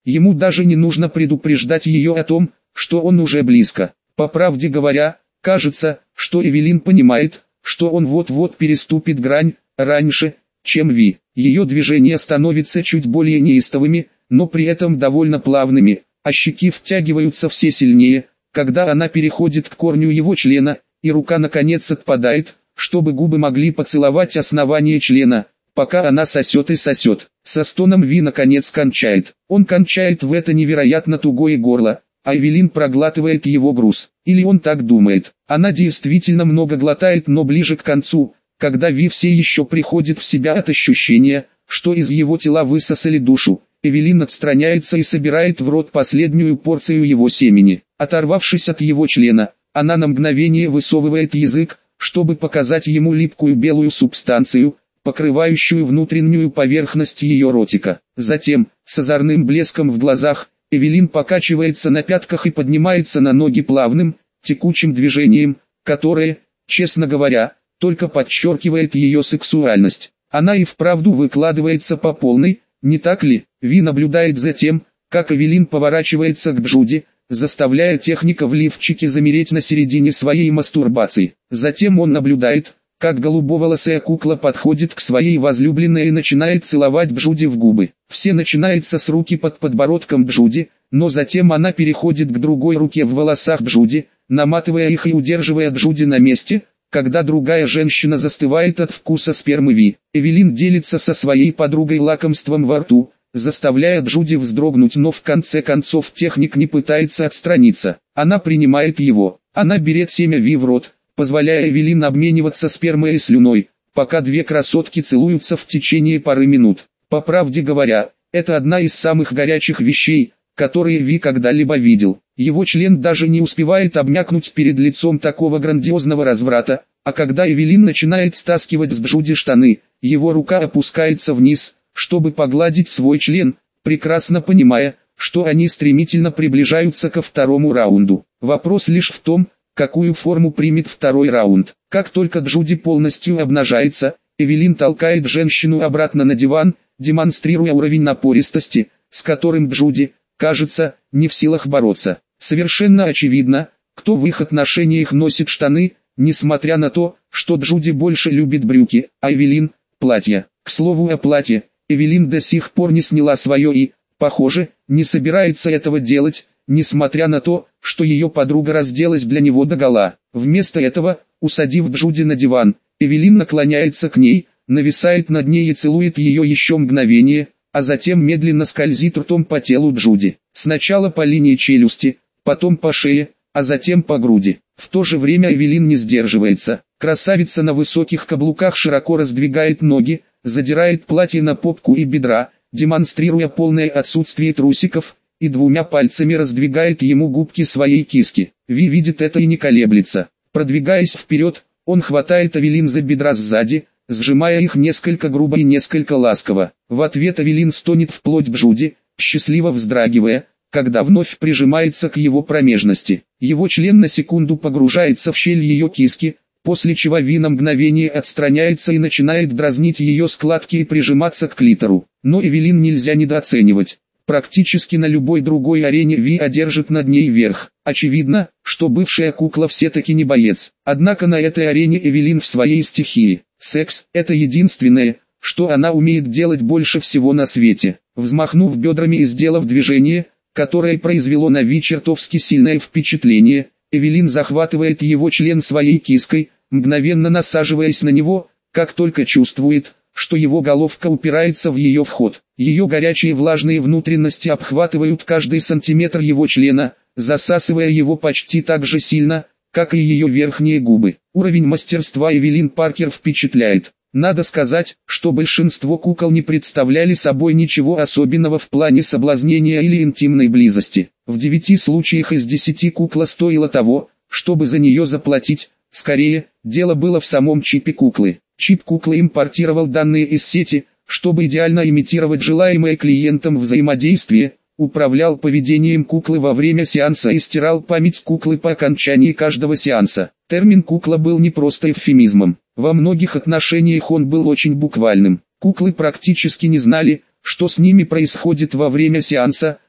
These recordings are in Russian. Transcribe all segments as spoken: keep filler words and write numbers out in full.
Ему даже не нужно предупреждать ее о том, что он уже близко. По правде говоря, кажется, что Эвелин понимает, что он вот-вот переступит грань, раньше, чем Ви. Ее движения становятся чуть более неистовыми, но при этом довольно плавными, а щеки втягиваются все сильнее, когда она переходит к корню его члена, и рука наконец отпадает, чтобы губы могли поцеловать основание члена, пока она сосет и сосет. Со стоном Ви наконец кончает. Он кончает в это невероятно тугое горло, а Эвелин проглатывает его груз. Или он так думает. Она действительно много глотает, но ближе к концу, когда Ви все еще приходит в себя от ощущения, что из его тела высосали душу, Эвелин отстраняется и собирает в рот последнюю порцию его семени. Оторвавшись от его члена, она на мгновение высовывает язык, чтобы показать ему липкую белую субстанцию, покрывающую внутреннюю поверхность ее ротика. Затем, с озорным блеском в глазах, Эвелин покачивается на пятках и поднимается на ноги плавным, текучим движением, которое, честно говоря, только подчеркивает ее сексуальность. Она и вправду выкладывается по полной, не так ли? Ви наблюдает за тем, как Эвелин поворачивается к Джуди, заставляя техника в лифчике замереть на середине своей мастурбации. Затем он наблюдает, как голубоволосая кукла подходит к своей возлюбленной и начинает целовать Джуди в губы. Все начинается с руки под подбородком Джуди, но затем она переходит к другой руке в волосах Джуди, наматывая их и удерживая Джуди на месте, когда другая женщина застывает от вкуса спермы Ви. Эвелин делится со своей подругой лакомством во рту, заставляя Джуди вздрогнуть, но в конце концов техник не пытается отстраниться. Она принимает его. Она берет семя Ви в рот, позволяя Эвелин обмениваться спермой и слюной, пока две красотки целуются в течение пары минут. По правде говоря, это одна из самых горячих вещей, которые Ви когда-либо видел. Его член даже не успевает обмякнуть перед лицом такого грандиозного разврата, а когда Эвелин начинает стаскивать с Джуди штаны, его рука опускается вниз, чтобы погладить свой член, прекрасно понимая, что они стремительно приближаются ко второму раунду. Вопрос лишь в том, какую форму примет второй раунд. Как только Джуди полностью обнажается, Эвелин толкает женщину обратно на диван, демонстрируя уровень напористости, с которым Джуди, кажется, не в силах бороться. Совершенно очевидно, кто в их отношениях носит штаны, несмотря на то, что Джуди больше любит брюки, а Эвелин – платья. К слову о платье, Эвелин до сих пор не сняла свое и, похоже, не собирается этого делать, несмотря на то, что ее подруга разделась для него догола. Вместо этого, усадив Джуди на диван, Эвелин наклоняется к ней, нависает над ней и целует ее еще мгновение, а затем медленно скользит ртом по телу Джуди. Сначала по линии челюсти, потом по шее, а затем по груди. В то же время Эвелин не сдерживается. Красавица на высоких каблуках широко раздвигает ноги, задирает платье на попку и бедра, демонстрируя полное отсутствие трусиков, и двумя пальцами раздвигает ему губки своей киски. Ви видит это и не колеблется. Продвигаясь вперед, он хватает Эвелин за бедра сзади, сжимая их несколько грубо и несколько ласково. В ответ Эвелин стонет вплоть Джуди, счастливо вздрагивая, когда вновь прижимается к его промежности. Его член на секунду погружается в щель ее киски, после чего Ви на мгновение отстраняется и начинает дразнить ее складки и прижиматься к клитору. Но Эвелин нельзя недооценивать. Практически на любой другой арене Ви одержит над ней верх. Очевидно, что бывшая кукла все-таки не боец. Однако на этой арене Эвелин в своей стихии. Секс – это единственное, что она умеет делать больше всего на свете. Взмахнув бедрами и сделав движение, которое произвело на Ви чертовски сильное впечатление, Эвелин захватывает его член своей киской, мгновенно насаживаясь на него, как только чувствует, что его головка упирается в ее вход. Ее горячие влажные внутренности обхватывают каждый сантиметр его члена, засасывая его почти так же сильно, как и ее верхние губы. Уровень мастерства Эвелин Паркер впечатляет. Надо сказать, что большинство кукол не представляли собой ничего особенного в плане соблазнения или интимной близости. В девяти случаях из десяти кукла стоила того, чтобы за нее заплатить. Скорее, дело было в самом чипе куклы. Чип куклы импортировал данные из сети, чтобы идеально имитировать желаемое клиентом взаимодействие, управлял поведением куклы во время сеанса и стирал память куклы по окончании каждого сеанса. Термин «кукла» был не просто эвфемизмом. Во многих отношениях он был очень буквальным. Куклы практически не знали, что с ними происходит во время сеанса,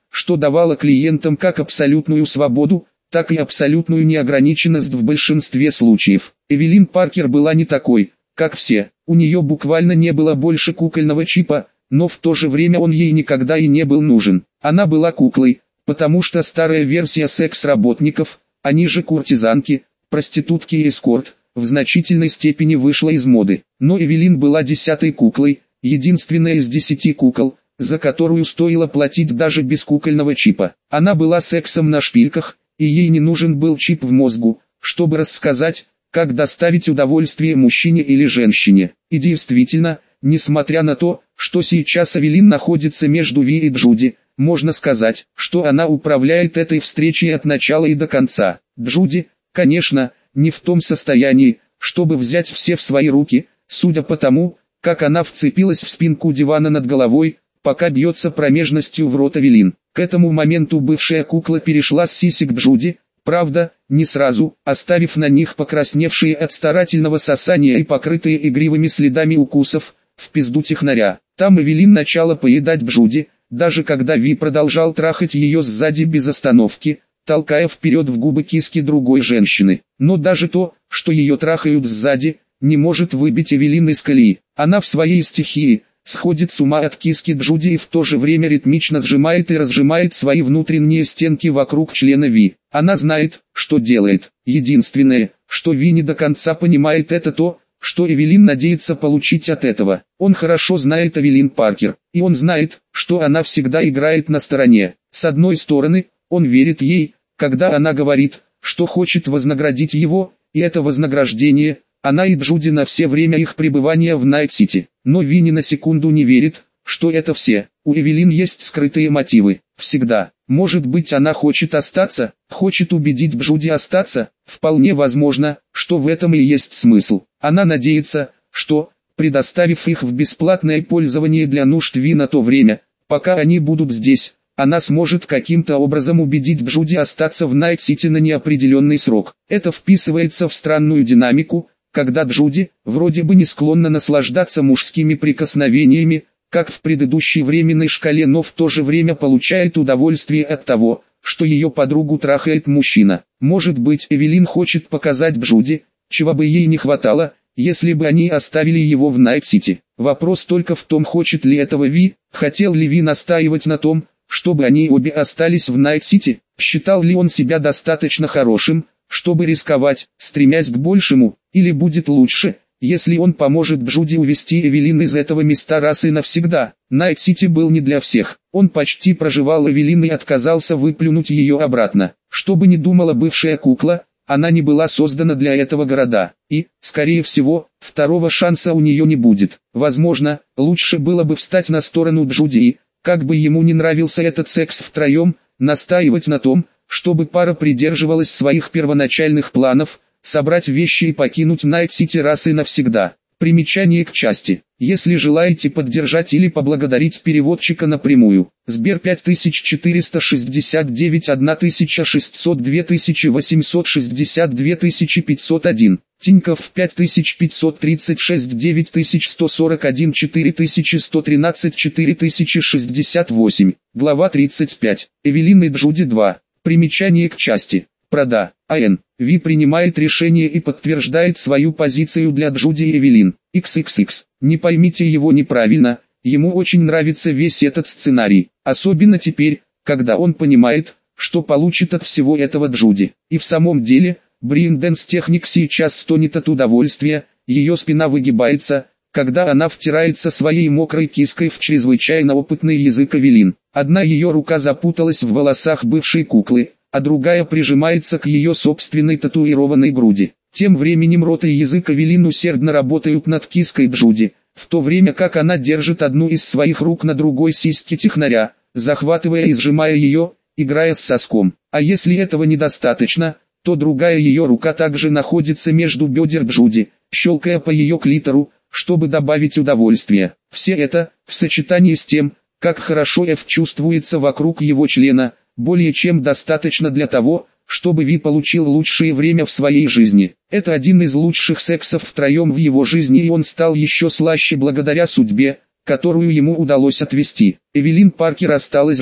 что давало клиентам как абсолютную свободу, так и абсолютную неограниченность в большинстве случаев. Эвелин Паркер была не такой, как все. У нее буквально не было больше кукольного чипа, но в то же время он ей никогда и не был нужен. Она была куклой, потому что старая версия секс-работников, они же куртизанки, проститутки и эскорт, в значительной степени вышла из моды. Но Эвелин была десятой куклой, единственная из десяти кукол, за которую стоило платить даже без кукольного чипа. Она была сексом на шпильках, и ей не нужен был чип в мозгу, чтобы рассказать, как доставить удовольствие мужчине или женщине. И действительно, несмотря на то, что сейчас Эвелин находится между Ви и Джуди, можно сказать, что она управляет этой встречей от начала и до конца. Джуди, конечно, не в том состоянии, чтобы взять все в свои руки, судя по тому, как она вцепилась в спинку дивана над головой, пока бьется промежностью в рот Эвелин. К этому моменту бывшая кукла перешла с сисек Джуди, правда, не сразу, оставив на них покрасневшие от старательного сосания и покрытые игривыми следами укусов, в пизду технаря. Там Эвелин начала поедать Джуди, даже когда Ви продолжал трахать ее сзади без остановки, толкая вперед в губы киски другой женщины. Но даже то, что ее трахают сзади, не может выбить Эвелин из колеи. Она в своей стихии сходит с ума от киски Джуди и в то же время ритмично сжимает и разжимает свои внутренние стенки вокруг члена Ви. Она знает, что делает. Единственное, что Ви не до конца понимает, это то, что Эвелин надеется получить от этого. Он хорошо знает Эвелин Паркер, и он знает, что она всегда играет на стороне. С одной стороны, он верит ей, когда она говорит, что хочет вознаградить его, и это вознаграждение – она и Джуди на все время их пребывания в Найт-Сити. Но Ви ни на секунду не верит, что это все. У Эвелин есть скрытые мотивы. Всегда. Может быть, она хочет остаться, хочет убедить Джуди остаться. Вполне возможно, что в этом и есть смысл. Она надеется, что, предоставив их в бесплатное пользование для нужд Ви на то время, пока они будут здесь, она сможет каким-то образом убедить Джуди остаться в Найт-Сити на неопределенный срок. Это вписывается в странную динамику, когда Джуди, вроде бы не склонна наслаждаться мужскими прикосновениями, как в предыдущей временной шкале, но в то же время получает удовольствие от того, что ее подругу трахает мужчина. Может быть, Эвелин хочет показать Джуди, чего бы ей не хватало, если бы они оставили его в Найт-Сити. Вопрос только в том, хочет ли этого Ви, хотел ли Ви настаивать на том, чтобы они обе остались в Найт-Сити, считал ли он себя достаточно хорошим, чтобы рисковать, стремясь к большему, или будет лучше, если он поможет Джуди увести Эвелин из этого места раз и навсегда. Найт-Сити был не для всех, он почти проживал Эвелин и отказался выплюнуть ее обратно. Что бы ни думала бывшая кукла, она не была создана для этого города, и, скорее всего, второго шанса у нее не будет. Возможно, лучше было бы встать на сторону Джуди и, как бы ему не нравился этот секс втроем, настаивать на том, чтобы пара придерживалась своих первоначальных планов, собрать вещи и покинуть Найт-Сити раз и навсегда. Примечание к части. Если желаете поддержать или поблагодарить переводчика напрямую. Сбер пять тысяч четыреста шестьдесят девять тысяча шестьсот два тысячи восемьсот шестьдесят два тысячи пятьсот один. Тинькофф пять тысяч пятьсот тридцать шесть девять тысяч сто сорок один четыре тысячи сто тринадцать четыре тысячи шестьдесят восемь. Глава тридцать пять. Эвелин и Джуди два. Примечание к части. Прода. АН. Ви принимает решение и подтверждает свою позицию для Джуди и Эвелин. икс икс икс. Не поймите его неправильно, ему очень нравится весь этот сценарий. Особенно теперь, когда он понимает, что получит от всего этого Джуди. И в самом деле, Бринденс Техник сейчас стонет от удовольствия, ее спина выгибается, когда она втирается своей мокрой киской в чрезвычайно опытный язык Эвелин. Одна ее рука запуталась в волосах бывшей куклы, а другая прижимается к ее собственной татуированной груди. Тем временем рот и язык Эвелин усердно работают над киской Джуди, в то время как она держит одну из своих рук на другой сиське технаря, захватывая и сжимая ее, играя с соском. А если этого недостаточно, то другая ее рука также находится между бедер Джуди, щелкая по ее клитору, чтобы добавить удовольствие. Все это, в сочетании с тем, как хорошо Эф чувствуется вокруг его члена, более чем достаточно для того, чтобы Ви получил лучшее время в своей жизни. Это один из лучших сексов втроем в его жизни, и он стал еще слаще благодаря судьбе, которую ему удалось отвести. Эвелин Паркер осталась жить.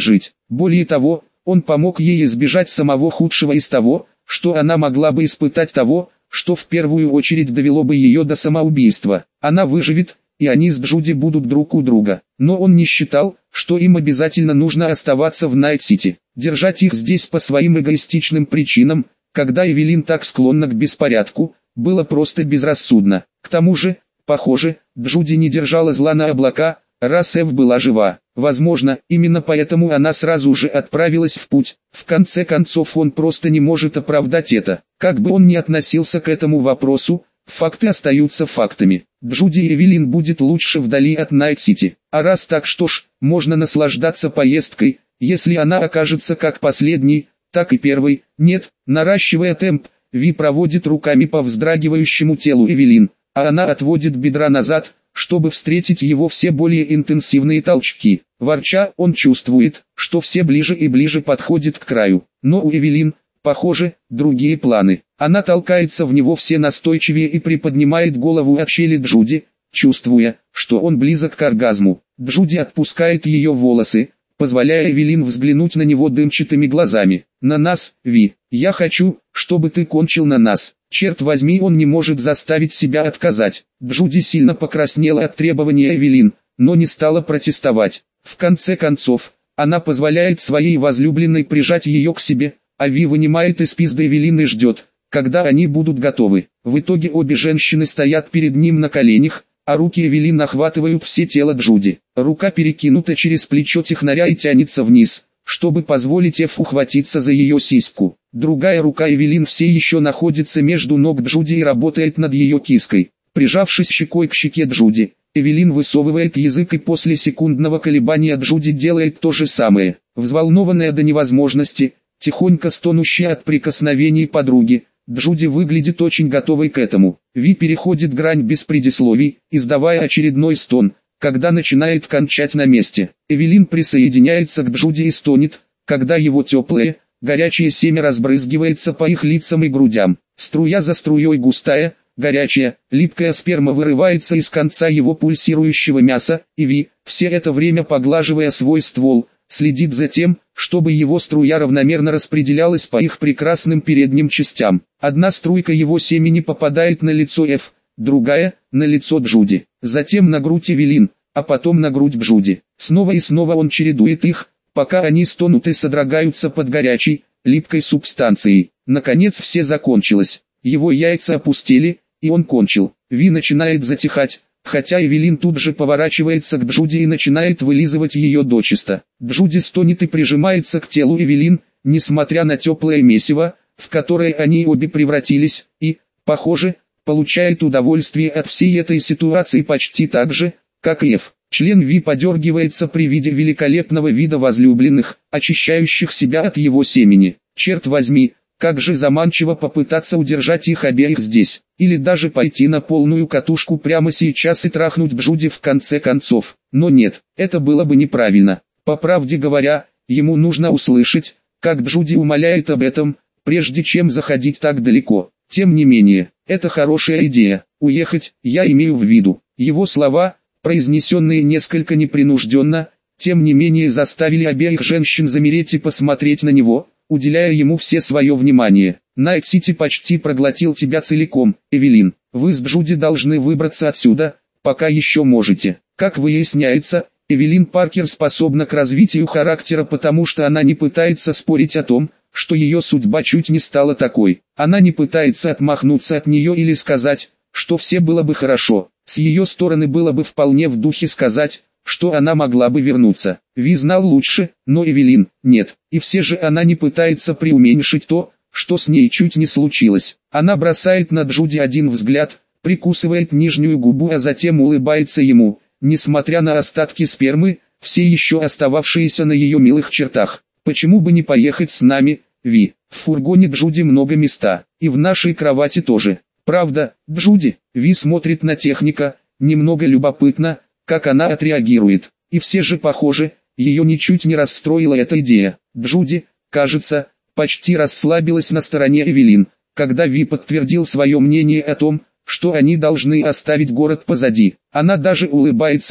Более того, он помог ей избежать самого худшего из того, что она могла бы испытать, того, что в первую очередь довело бы ее до самоубийства. Она выживет, и они с Джуди будут друг у друга. Но он не считал, что им обязательно нужно оставаться в Найт-Сити. Держать их здесь по своим эгоистичным причинам, когда Эвелин так склонна к беспорядку, было просто безрассудно. К тому же, похоже, Джуди не держала зла на облака, раз Эв была жива. Возможно, именно поэтому она сразу же отправилась в путь. В конце концов, он просто не может оправдать это. Как бы он ни относился к этому вопросу, факты остаются фактами. Джуди и Эвелин будет лучше вдали от Найт-Сити. А раз так, что ж, можно наслаждаться поездкой, если она окажется как последней, так и первой. Нет, наращивая темп, Ви проводит руками по вздрагивающему телу Эвелин, а она отводит бедра назад, чтобы встретить его все более интенсивные толчки. Ворча, он чувствует, что все ближе и ближе подходит к краю. Но у Эвелин, похоже, другие планы. Она толкается в него все настойчивее и приподнимает голову от щели Джуди, чувствуя, что он близок к оргазму. Джуди отпускает ее волосы, позволяя Эвелин взглянуть на него дымчатыми глазами. «На нас, Ви, я хочу, чтобы ты кончил на нас». Черт возьми, он не может заставить себя отказать. Джуди сильно покраснела от требования Эвелин, но не стала протестовать. В конце концов, она позволяет своей возлюбленной прижать ее к себе, а Ви вынимает из пизды Эвелин и ждет, когда они будут готовы. В итоге обе женщины стоят перед ним на коленях, а руки Эвелин охватывают все тело Джуди. Рука перекинута через плечо технаря и тянется вниз, чтобы позволить Эф ухватиться за ее сиську. Другая рука Эвелин все еще находится между ног Джуди и работает над ее киской. Прижавшись щекой к щеке Джуди, Эвелин высовывает язык, и после секундного колебания Джуди делает то же самое. Взволнованная до невозможности, тихонько стонущая от прикосновений подруги, Джуди выглядит очень готовой к этому. Ви переходит грань без предисловий, издавая очередной стон, когда начинает кончать на месте. Эвелин присоединяется к Джуди и стонет, когда его теплое, горячее семя разбрызгивается по их лицам и грудям. Струя за струей густая, горячая, липкая сперма вырывается из конца его пульсирующего мяса, и Ви, все это время поглаживая свой ствол, следит за тем, чтобы его струя равномерно распределялась по их прекрасным передним частям. Одна струйка его семени попадает на лицо Эф, другая – на лицо Джуди, затем на грудь Эвелин, а потом на грудь Джуди. Снова и снова он чередует их, пока они стонут и содрогаются под горячей, липкой субстанцией. Наконец все закончилось. Его яйца опустили, и он кончил. Ви начинает затихать, хотя Эвелин тут же поворачивается к Джуди и начинает вылизывать ее дочисто. Джуди стонет и прижимается к телу Эвелин, несмотря на теплое месиво, в которое они обе превратились, и, похоже, получает удовольствие от всей этой ситуации почти так же, как и Эф. Член Ви подергивается при виде великолепного вида возлюбленных, очищающих себя от его семени. Черт возьми, как же заманчиво попытаться удержать их обеих здесь, или даже пойти на полную катушку прямо сейчас и трахнуть Джуди в конце концов. Но нет, это было бы неправильно. По правде говоря, ему нужно услышать, как Джуди умоляет об этом, прежде чем заходить так далеко. Тем не менее, это хорошая идея. Уехать, я имею в виду. Его слова, произнесенные несколько непринужденно, тем не менее заставили обеих женщин замереть и посмотреть на него, уделяя ему все свое внимание. Найт-Сити почти проглотил тебя целиком, Эвелин. Вы с Джуди должны выбраться отсюда, пока еще можете. Как выясняется, Эвелин Паркер способна к развитию характера, потому что она не пытается спорить о том, что ее судьба чуть не стала такой. Она не пытается отмахнуться от нее или сказать, что все было бы хорошо. С ее стороны было бы вполне в духе сказать, что она могла бы вернуться. Ви знал лучше, но Эвелин – нет. И все же она не пытается преуменьшить то, что с ней чуть не случилось. Она бросает на Джуди один взгляд, прикусывает нижнюю губу, а затем улыбается ему, несмотря на остатки спермы, все еще остававшиеся на ее милых чертах. Почему бы не поехать с нами, Ви? В фургоне Джуди много места, и в нашей кровати тоже. Правда, Джуди? Ви смотрит на техника, немного любопытно, как она отреагирует. И все же, похоже, ее ничуть не расстроила эта идея. Джуди, кажется, почти расслабилась на стороне Эвелин, когда Ви подтвердил свое мнение о том, что они должны оставить город позади. Она даже улыбается,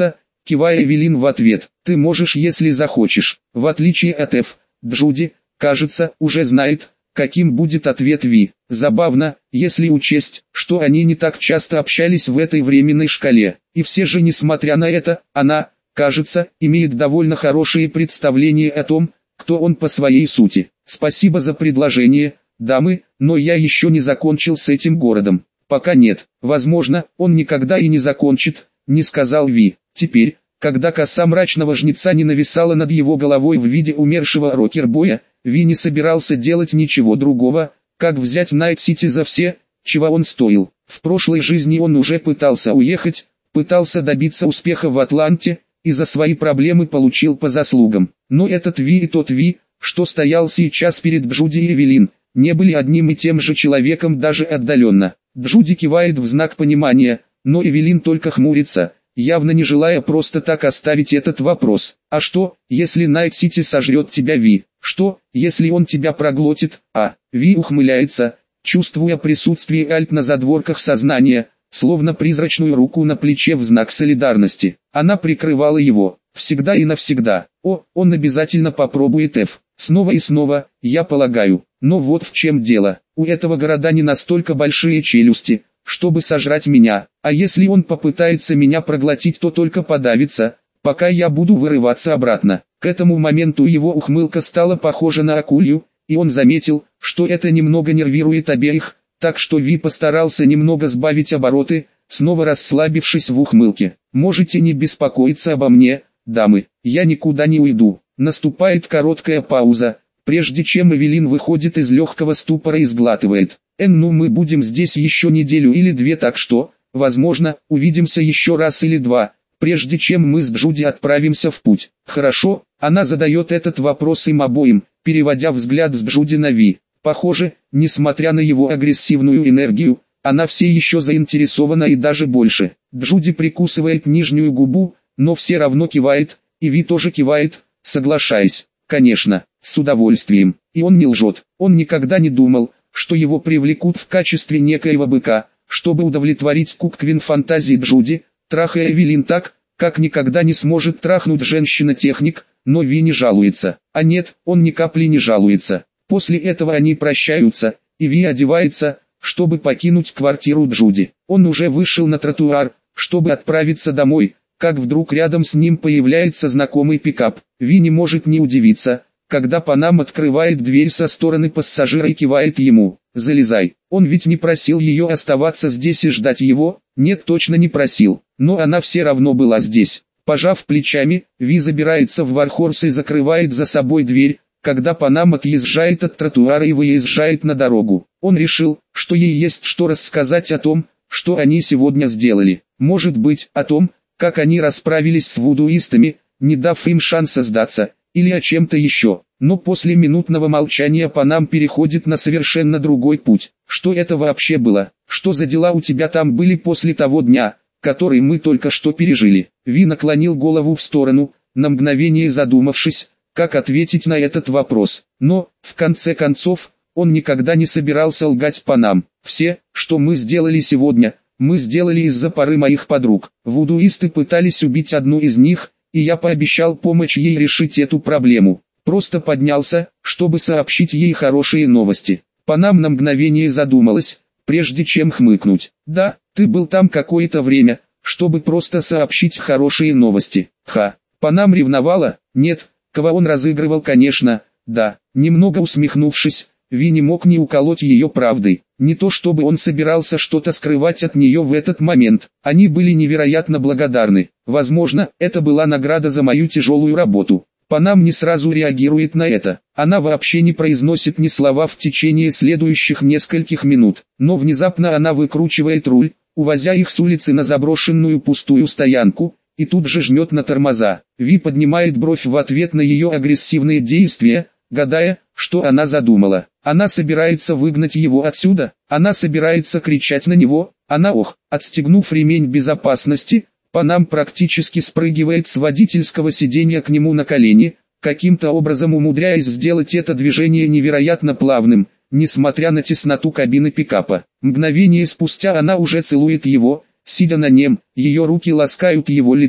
кивая Эвелин в ответ. Ты можешь, если захочешь. В отличие от Эф, Джуди, кажется, уже знает, каким будет ответ Ви. Забавно, если учесть, что они не так часто общались в этой временной шкале. И все же, несмотря на это, она, кажется, имеет довольно хорошее представление о том, кто он по своей сути. Спасибо за предложение, дамы, но я еще не закончил с этим городом. Пока нет. Возможно, он никогда и не закончит, не сказал Ви. Теперь, когда коса мрачного жнеца не нависала над его головой в виде умершего рокербоя, Ви не собирался делать ничего другого, как взять Найт-Сити за все, чего он стоил. В прошлой жизни он уже пытался уехать, пытался добиться успеха в Атланте, и за свои проблемы получил по заслугам. Но этот Ви и тот Ви, что стоял сейчас перед Джуди и Эвелин, не были одним и тем же человеком даже отдаленно. Джуди кивает в знак понимания, но Эвелин только хмурится, явно не желая просто так оставить этот вопрос. А что, если Найт-Сити сожрет тебя, Ви? Что, если он тебя проглотит? А, Ви ухмыляется, чувствуя присутствие Альт на задворках сознания, словно призрачную руку на плече в знак солидарности. Она прикрывала его, всегда и навсегда. О, он обязательно попробует Эф. Снова и снова, я полагаю. Но вот в чем дело. У этого города не настолько большие челюсти, чтобы сожрать меня. А если он попытается меня проглотить, то только подавится, пока я буду вырываться обратно. К этому моменту его ухмылка стала похожа на акулью, и он заметил, что это немного нервирует обеих, так что Ви постарался немного сбавить обороты, снова расслабившись в ухмылке. «Можете не беспокоиться обо мне, дамы, я никуда не уйду». Наступает короткая пауза, прежде чем Эвелин выходит из легкого ступора и сглатывает. «Эн, ну мы будем здесь еще неделю или две, так что, возможно, увидимся еще раз или два, прежде чем мы с Джуди отправимся в путь». «Хорошо», она задает этот вопрос им обоим, переводя взгляд с Джуди на Ви. Похоже, несмотря на его агрессивную энергию, она все еще заинтересована и даже больше. Джуди прикусывает нижнюю губу, но все равно кивает, и Ви тоже кивает, соглашаясь. Конечно, с удовольствием. И он не лжет. Он никогда не думал, что его привлекут в качестве некоего быка, чтобы удовлетворить куквин фантазии Джуди, трахая Эвелин так, как никогда не сможет трахнуть женщина-техник, но Ви не жалуется. А нет, он ни капли не жалуется. После этого они прощаются, и Ви одевается, чтобы покинуть квартиру Джуди. Он уже вышел на тротуар, чтобы отправиться домой, как вдруг рядом с ним появляется знакомый пикап. Ви не может не удивиться, когда Панам открывает дверь со стороны пассажира и кивает ему. «Залезай». Он ведь не просил ее оставаться здесь и ждать его, нет, точно не просил, но она все равно была здесь. Пожав плечами, Ви забирается в Вархорс и закрывает за собой дверь, когда Панам отъезжает от тротуара и выезжает на дорогу. Он решил, что ей есть что рассказать о том, что они сегодня сделали. Может быть, о том, как они расправились с вудуистами, не дав им шанса сдаться, или о чем-то еще. Но после минутного молчания Панам переходит на совершенно другой путь. Что это вообще было? Что за дела у тебя там были после того дня, который мы только что пережили? Ви наклонил голову в сторону, на мгновение задумавшись, как ответить на этот вопрос. Но, в конце концов, он никогда не собирался лгать Панам. Все, что мы сделали сегодня, мы сделали из-за пары моих подруг. Вудуисты пытались убить одну из них, и я пообещал помочь ей решить эту проблему. Просто поднялся, чтобы сообщить ей хорошие новости. Панам на мгновение задумалась, прежде чем хмыкнуть. «Да, ты был там какое-то время, чтобы просто сообщить хорошие новости». Ха. Панам ревновала? Нет. Кого он разыгрывал, конечно, да. Немного усмехнувшись, Ви не мог не уколоть ее правдой. Не то чтобы он собирался что-то скрывать от нее в этот момент. Они были невероятно благодарны. Возможно, это была награда за мою тяжелую работу. Панам не сразу реагирует на это. Она вообще не произносит ни слова в течение следующих нескольких минут. Но внезапно она выкручивает руль, увозя их с улицы на заброшенную пустую стоянку, и тут же жмет на тормоза. Ви поднимает бровь в ответ на ее агрессивные действия, гадая, что она задумала. Она собирается выгнать его отсюда, она собирается кричать на него, она ох, отстегнув ремень безопасности, Панам практически спрыгивает с водительского сиденья к нему на колени, каким-то образом умудряясь сделать это движение невероятно плавным, несмотря на тесноту кабины пикапа. Мгновение спустя она уже целует его, сидя на нем, ее руки ласкают его лицо,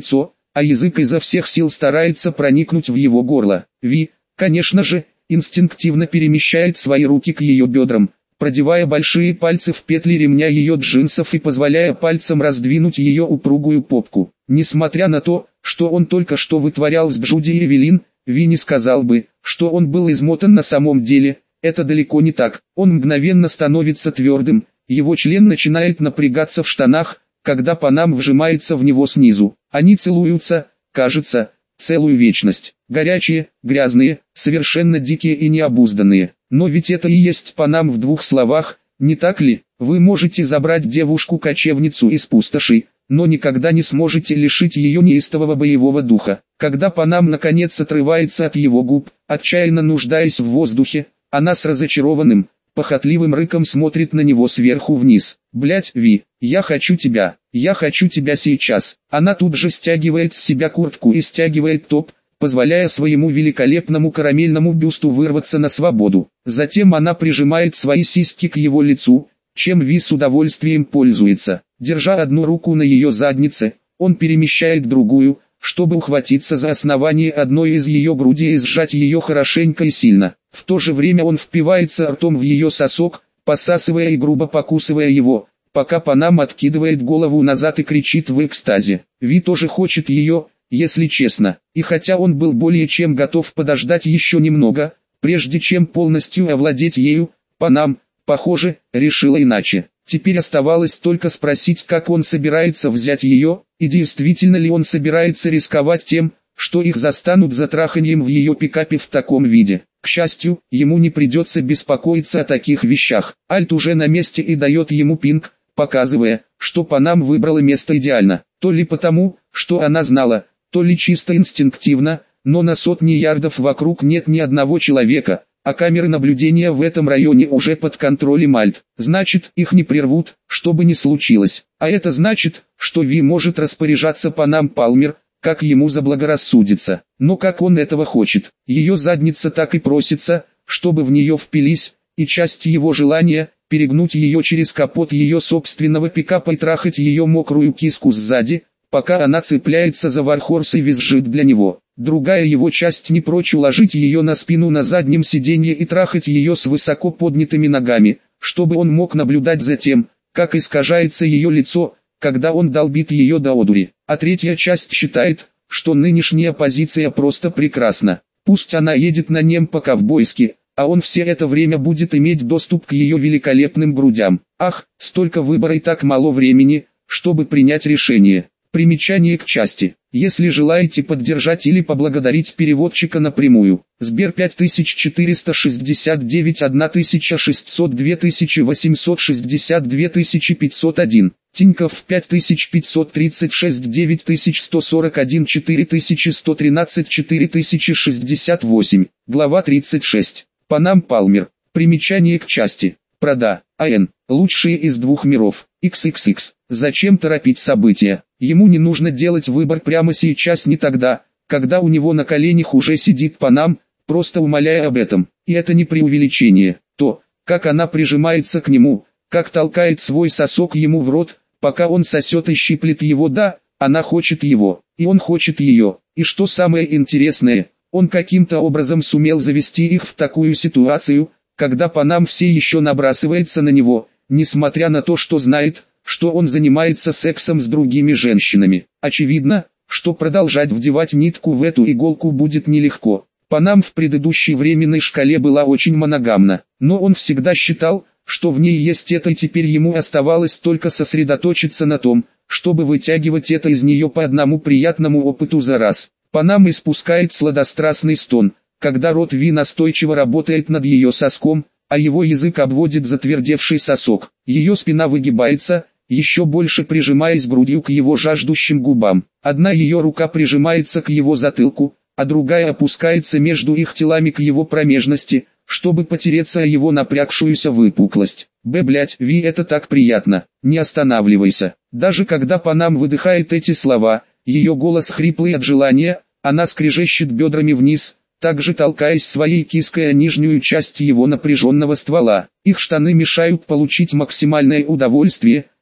а язык изо всех сил старается проникнуть в его горло. Ви, конечно же, инстинктивно перемещает свои руки к ее бедрам, продевая большие пальцы в петли ремня ее джинсов и позволяя пальцам раздвинуть ее упругую попку. Несмотря на то, что он только что вытворял с Джуди и Эвелин, Ви не сказал бы, что он был измотан на самом деле. Это далеко не так. Он мгновенно становится твердым, его член начинает напрягаться в штанах, когда Панам вжимается в него снизу. Они целуются, кажется, целую вечность. Горячие, грязные, совершенно дикие и необузданные. Но ведь это и есть Панам в двух словах, не так ли? Вы можете забрать девушку-кочевницу из пустоши, но никогда не сможете лишить ее неистового боевого духа. Когда Панам наконец отрывается от его губ, отчаянно нуждаясь в воздухе, она с разочарованным, похотливым рыком смотрит на него сверху вниз. «Блядь, Ви, я хочу тебя, я хочу тебя сейчас». Она тут же стягивает с себя куртку и стягивает топ, позволяя своему великолепному карамельному бюсту вырваться на свободу. Затем она прижимает свои сиськи к его лицу, чем Ви с удовольствием пользуется. Держа одну руку на ее заднице, он перемещает другую, чтобы ухватиться за основание одной из ее грудей и сжать ее хорошенько и сильно. В то же время он впивается ртом в ее сосок, посасывая и грубо покусывая его, пока Панам откидывает голову назад и кричит в экстазе. Ви тоже хочет ее, если честно, и хотя он был более чем готов подождать еще немного, прежде чем полностью овладеть ею, Панам, похоже, решила иначе. Теперь оставалось только спросить, как он собирается взять ее, и действительно ли он собирается рисковать тем, что их застанут за траханьем в ее пикапе в таком виде. К счастью, ему не придется беспокоиться о таких вещах. Альт уже на месте и дает ему пинг, показывая, что Панам выбрала место идеально. То ли потому, что она знала, то ли чисто инстинктивно, но на сотни ярдов вокруг нет ни одного человека, а камеры наблюдения в этом районе уже под контролем Альт. Значит, их не прервут, что бы ни случилось. А это значит, что Ви может распоряжаться Панам Палмер, как ему заблагорассудится. Но как он этого хочет? Ее задница так и просится, чтобы в нее впились, и часть его желания – перегнуть ее через капот ее собственного пикапа и трахать ее мокрую киску сзади, пока она цепляется за Вархорс и визжит для него. Другая его часть не прочь уложить ее на спину на заднем сиденье и трахать ее с высоко поднятыми ногами, чтобы он мог наблюдать за тем, как искажается ее лицо, когда он долбит ее до одури. А третья часть считает, что нынешняя позиция просто прекрасна. Пусть она едет на нем по-ковбойски, а он все это время будет иметь доступ к ее великолепным грудям. Ах, столько выбора и так мало времени, чтобы принять решение. Примечание к части. Если желаете поддержать или поблагодарить переводчика напрямую, Сбер пять тысяч четыреста шестьдесят девять тысяча шестьсот два тысячи восемьсот шестьдесят два тысячи пятьсот один, Тинькофф пять тысяч пятьсот тридцать шесть девять тысяч сто сорок один четыре тысячи сто тринадцать четыре тысячи шестьдесят восемь, глава тридцать шесть. Панам Палмер. Примечание к части. Прода. АН. Лучшие из двух миров. икс икс икс. Зачем торопить события? Ему не нужно делать выбор прямо сейчас, не тогда, когда у него на коленях уже сидит Панам, просто умоляя об этом. И это не преувеличение. То, как она прижимается к нему, как толкает свой сосок ему в рот, пока он сосет и щиплет его, да, она хочет его, и он хочет ее. И что самое интересное, он каким-то образом сумел завести их в такую ситуацию, когда Панам все еще набрасывается на него, несмотря на то, что знает, что он занимается сексом с другими женщинами. Очевидно, что продолжать вдевать нитку в эту иголку будет нелегко. Панам в предыдущей временной шкале была очень моногамна, но он всегда считал, что в ней есть это, и теперь ему оставалось только сосредоточиться на том, чтобы вытягивать это из нее по одному приятному опыту за раз. Панам испускает сладострастный стон, когда рот Ви настойчиво работает над ее соском, а его язык обводит затвердевший сосок. Ее спина выгибается, еще больше прижимаясь грудью к его жаждущим губам. Одна ее рука прижимается к его затылку, а другая опускается между их телами к его промежности, чтобы потереться о его напрягшуюся выпуклость. Б, блять, Ви, это так приятно, не останавливайся. Даже когда Панам выдыхает эти слова, ее голос хриплый от желания, она скрежещет бедрами вниз, также толкаясь своей киской о нижнюю часть его напряженного ствола. Их штаны мешают получить максимальное удовольствие,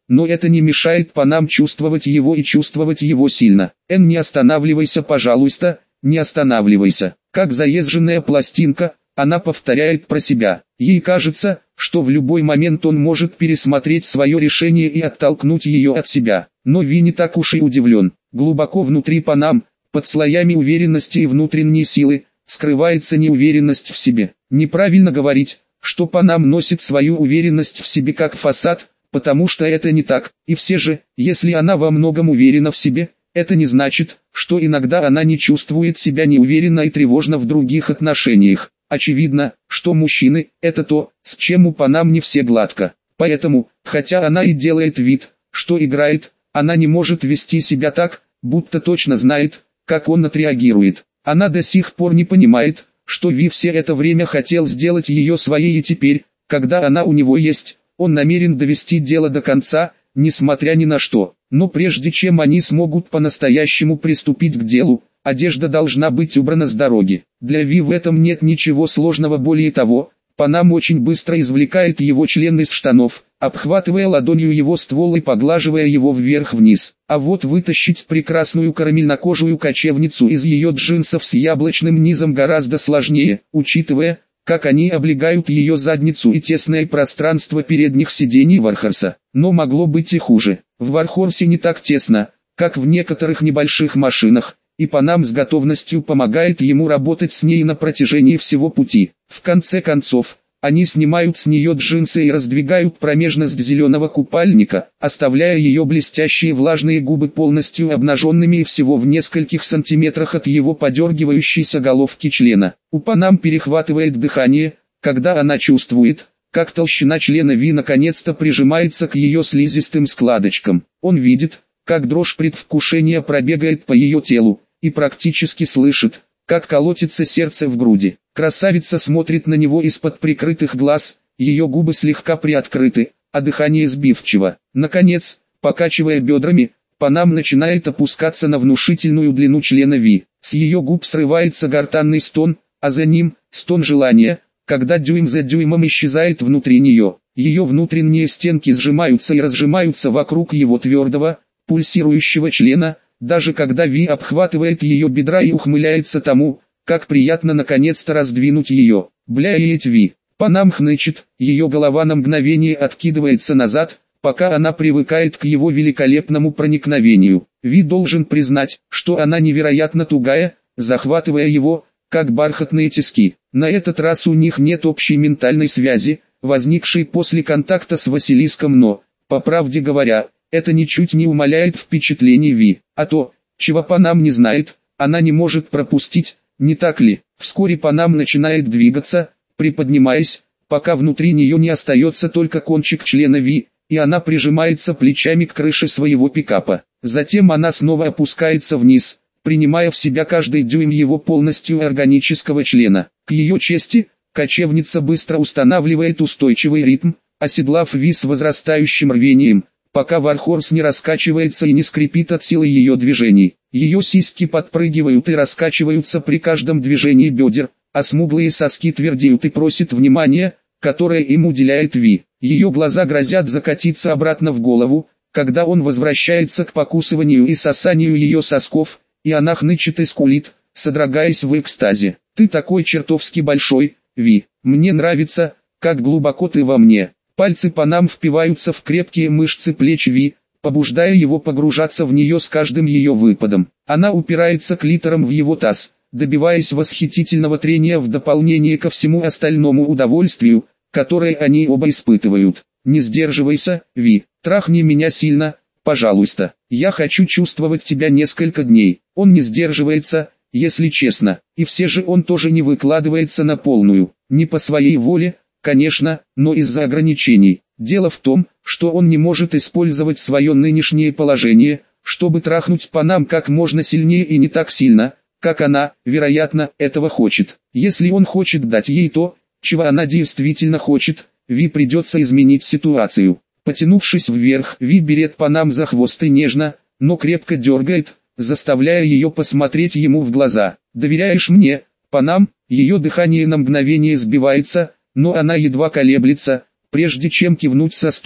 но это не мешает Панам чувствовать его и чувствовать его сильно. «Эн, не останавливайся, пожалуйста, не останавливайся». Как заезженная пластинка, она повторяет про себя. Ей кажется, что в любой момент он может пересмотреть свое решение и оттолкнуть ее от себя. Но Ви не так уж и удивлен. Глубоко внутри Панам, под слоями уверенности и внутренней силы, скрывается неуверенность в себе. Неправильно говорить, что Панам носит свою уверенность в себе как фасад, потому что это не так. И все же, если она во многом уверена в себе, это не значит, что иногда она не чувствует себя неуверенно и тревожно в других отношениях. Очевидно, что мужчины – это то, с чем у Панам не все гладко. Поэтому, хотя она и делает вид, что играет, она не может вести себя так, будто точно знает, как он отреагирует. Она до сих пор не понимает, что Ви все это время хотел сделать ее своей, и теперь, когда она у него есть, он намерен довести дело до конца, несмотря ни на что. Но прежде чем они смогут по-настоящему приступить к делу, одежда должна быть убрана с дороги. Для Ви в этом нет ничего сложного, более того, Панам очень быстро извлекает его член из штанов, обхватывая ладонью его ствол и поглаживая его вверх-вниз. А вот вытащить прекрасную карамельнокожую кочевницу из ее джинсов с яблочным низом гораздо сложнее, учитывая, как они облегают ее задницу и тесное пространство передних сидений Вархорса. Но могло быть и хуже. В Вархорсе не так тесно, как в некоторых небольших машинах, и Панам с готовностью помогает ему работать с ней на протяжении всего пути. В конце концов, они снимают с нее джинсы и раздвигают промежность зеленого купальника, оставляя ее блестящие влажные губы полностью обнаженными и всего в нескольких сантиметрах от его подергивающейся головки члена. У Панам перехватывает дыхание, когда она чувствует, как толщина члена Ви наконец-то прижимается к ее слизистым складочкам. Он видит, как дрожь предвкушения пробегает по ее телу, и практически слышит, как колотится сердце в груди. Красавица смотрит на него из-под прикрытых глаз, ее губы слегка приоткрыты, а дыхание сбивчиво. Наконец, покачивая бедрами, Панам начинает опускаться на внушительную длину члена Ви. С ее губ срывается гортанный стон, а за ним – стон желания, когда дюйм за дюймом исчезает внутри нее. Ее внутренние стенки сжимаются и разжимаются вокруг его твердого, пульсирующего члена, даже когда Ви обхватывает ее бедра и ухмыляется тому, как приятно наконец-то раздвинуть ее. Бляеть Ви. Панам хнычет, ее голова на мгновение откидывается назад, пока она привыкает к его великолепному проникновению. Ви должен признать, что она невероятно тугая, захватывая его, как бархатные тиски. На этот раз у них нет общей ментальной связи, возникшей после контакта с Василиском, но, по правде говоря, это ничуть не умаляет впечатлений Ви, а то, чего Панам не знает, она не может пропустить, не так ли? Вскоре Панам начинает двигаться, приподнимаясь, пока внутри нее не остается только кончик члена Ви, и она прижимается плечами к крыше своего пикапа. Затем она снова опускается вниз, принимая в себя каждый дюйм его полностью органического члена. К ее чести, кочевница быстро устанавливает устойчивый ритм, оседлав Ви с возрастающим рвением, пока Вархорс не раскачивается и не скрипит от силы ее движений. Ее сиськи подпрыгивают и раскачиваются при каждом движении бедер, а смуглые соски твердеют и просят внимания, которое им уделяет Ви. Ее глаза грозят закатиться обратно в голову, когда он возвращается к покусыванию и сосанию ее сосков, и она хнычет и скулит, содрогаясь в экстазе. «Ты такой чертовски большой, Ви, мне нравится, как глубоко ты во мне». Пальцы Панам впиваются в крепкие мышцы плеч Ви, побуждая его погружаться в нее с каждым ее выпадом. Она упирается клитором в его таз, добиваясь восхитительного трения в дополнение ко всему остальному удовольствию, которое они оба испытывают. «Не сдерживайся, Ви, трахни меня сильно, пожалуйста. Я хочу чувствовать тебя несколько дней». Он не сдерживается, если честно, и все же он тоже не выкладывается на полную, не по своей воле, конечно, но из-за ограничений. Дело в том, что он не может использовать свое нынешнее положение, чтобы трахнуть Панам как можно сильнее и не так сильно, как она, вероятно, этого хочет. Если он хочет дать ей то, чего она действительно хочет, Ви придется изменить ситуацию. Потянувшись вверх, Ви берет Панам за хвост и нежно, но крепко дергает, заставляя ее посмотреть ему в глаза. «Доверяешь мне, Панам?» Ее дыхание на мгновение сбивается, но она едва колеблется, прежде чем кивнуть со стоном.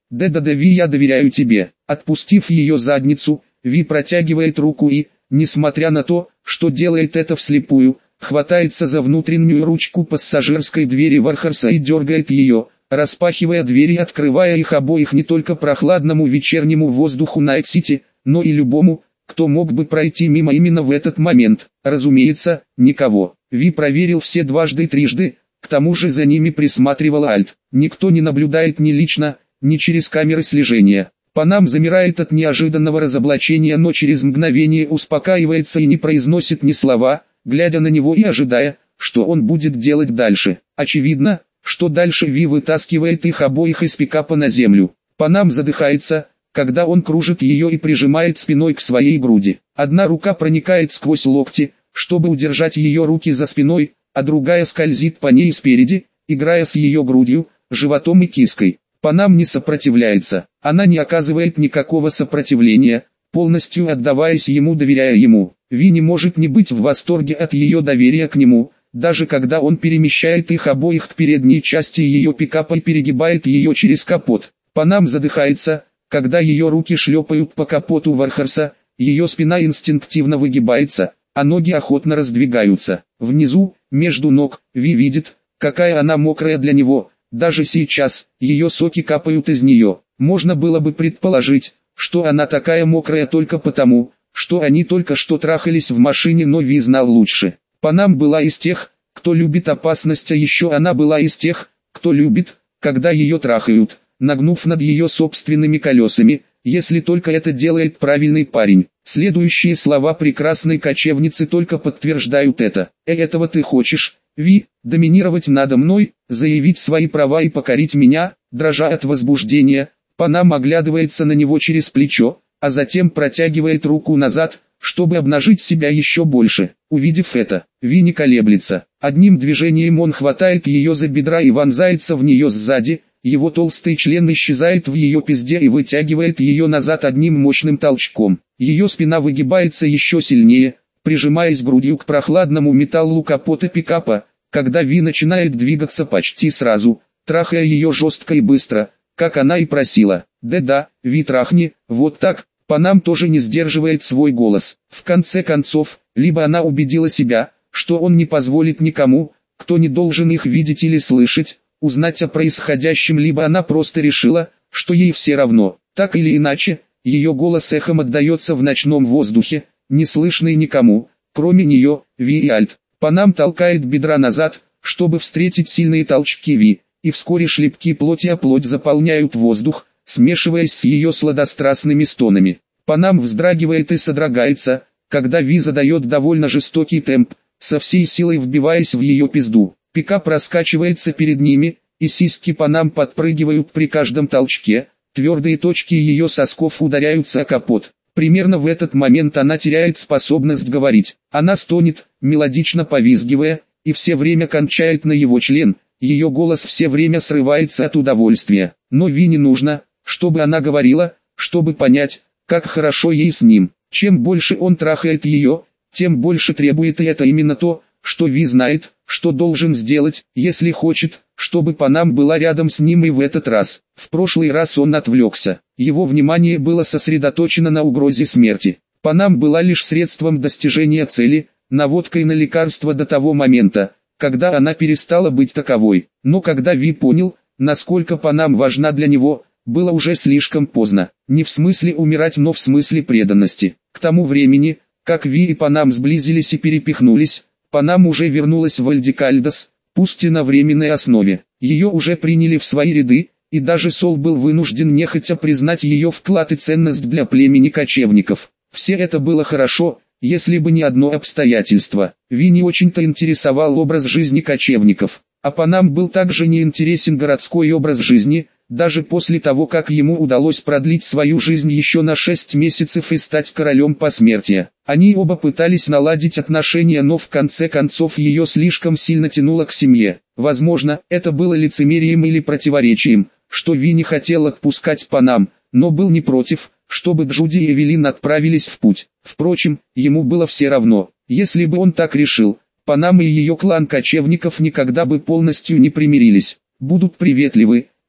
Да-да-да, Ви, я доверяю тебе. Отпустив ее задницу, Ви протягивает руку и, несмотря на то, что делает это вслепую, хватается за внутреннюю ручку пассажирской двери Вархарса и дергает ее, распахивая двери и открывая их обоих не только прохладному вечернему воздуху Найт-Сити, но и любому, кто мог бы пройти мимо именно в этот момент. Разумеется, никого. Ви проверил все дважды и трижды, к тому же за ними присматривал Альт. Никто не наблюдает ни лично, ни через камеры слежения. Панам замирает от неожиданного разоблачения, но через мгновение успокаивается и не произносит ни слова, глядя на него и ожидая, что он будет делать дальше. Очевидно, что дальше Ви вытаскивает их обоих из пикапа на землю. Панам задыхается, когда он кружит ее и прижимает спиной к своей груди. Одна рука проникает сквозь локти, чтобы удержать ее руки за спиной, а другая скользит по ней спереди, играя с ее грудью, животом и киской. Панам не сопротивляется, она не оказывает никакого сопротивления, полностью отдаваясь ему, доверяя ему. Ви не может не быть в восторге от ее доверия к нему, даже когда он перемещает их обоих к передней части ее пикапа и перегибает ее через капот. Панам задыхается, когда ее руки шлепают по капоту Вархарса, ее спина инстинктивно выгибается, а ноги охотно раздвигаются. Внизу, между ног, Ви видит, какая она мокрая для него. Даже сейчас, ее соки капают из нее. Можно было бы предположить, что она такая мокрая только потому, что они только что трахались в машине, но Ви знал лучше. Панам была из тех, кто любит опасность, а еще она была из тех, кто любит, когда ее трахают, нагнув над ее собственными колесами, если только это делает правильный парень. Следующие слова прекрасной кочевницы только подтверждают это. «Э, этого ты хочешь, Ви, доминировать надо мной, заявить свои права и покорить меня?» Дрожа от возбуждения, Панам оглядывается на него через плечо, а затем протягивает руку назад, чтобы обнажить себя еще больше. Увидев это, Ви не колеблется. Одним движением он хватает ее за бедра и вонзается в нее сзади. Его толстый член исчезает в ее пизде и вытягивает ее назад одним мощным толчком. Ее спина выгибается еще сильнее, прижимаясь грудью к прохладному металлу капота пикапа, когда Ви начинает двигаться почти сразу, трахая ее жестко и быстро, как она и просила. «Да-да, Ви, трахни, вот так». Панам тоже не сдерживает свой голос. В конце концов, либо она убедила себя, что он не позволит никому, кто не должен их видеть или слышать, узнать о происходящем, либо она просто решила, что ей все равно. Так или иначе, ее голос эхом отдается в ночном воздухе, не слышный никому, кроме нее, Ви и Альт. Панам толкает бедра назад, чтобы встретить сильные толчки Ви, и вскоре шлепки плоти о плоть заполняют воздух, смешиваясь с ее сладострастными стонами. Панам вздрагивает и содрогается, когда Ви задает довольно жестокий темп, со всей силой вбиваясь в ее пизду. Пикап раскачивается перед ними, и сиськи Панам подпрыгивают при каждом толчке, твердые точки ее сосков ударяются о капот. Примерно в этот момент она теряет способность говорить. Она стонет, мелодично повизгивая, и все время кончает на его член. Ее голос все время срывается от удовольствия. Но Ви не нужно, чтобы она говорила, чтобы понять, как хорошо ей с ним. Чем больше он трахает ее, тем больше требует, и это именно то, что Ви знает, что должен сделать, если хочет, чтобы Панам была рядом с ним. И в этот раз. В прошлый раз он отвлекся. Его внимание было сосредоточено на угрозе смерти. Панам была лишь средством достижения цели, наводкой на лекарство до того момента, когда она перестала быть таковой. Но когда Ви понял, насколько Панам важна для него, было уже слишком поздно. Не в смысле умирать, но в смысле преданности. К тому времени, как Ви и Панам сблизились и перепихнулись, Панам уже вернулась в Альдикальдос, пусть и на временной основе. Ее уже приняли в свои ряды, и даже Сол был вынужден нехотя признать ее вклад и ценность для племени кочевников. Все это было хорошо, если бы не одно обстоятельство. Ви не очень-то интересовал образ жизни кочевников, а Панам был также не интересен городской образ жизни, даже после того, как ему удалось продлить свою жизнь еще на шесть месяцев и стать королем посмертия. Они оба пытались наладить отношения, но в конце концов ее слишком сильно тянуло к семье. Возможно, это было лицемерием или противоречием, что Ви не хотел отпускать Панам, но был не против, чтобы Джуди и Эвелин отправились в путь. Впрочем, ему было все равно. Если бы он так решил, Панам и ее клан кочевников никогда бы полностью не примирились. Будут приветливы,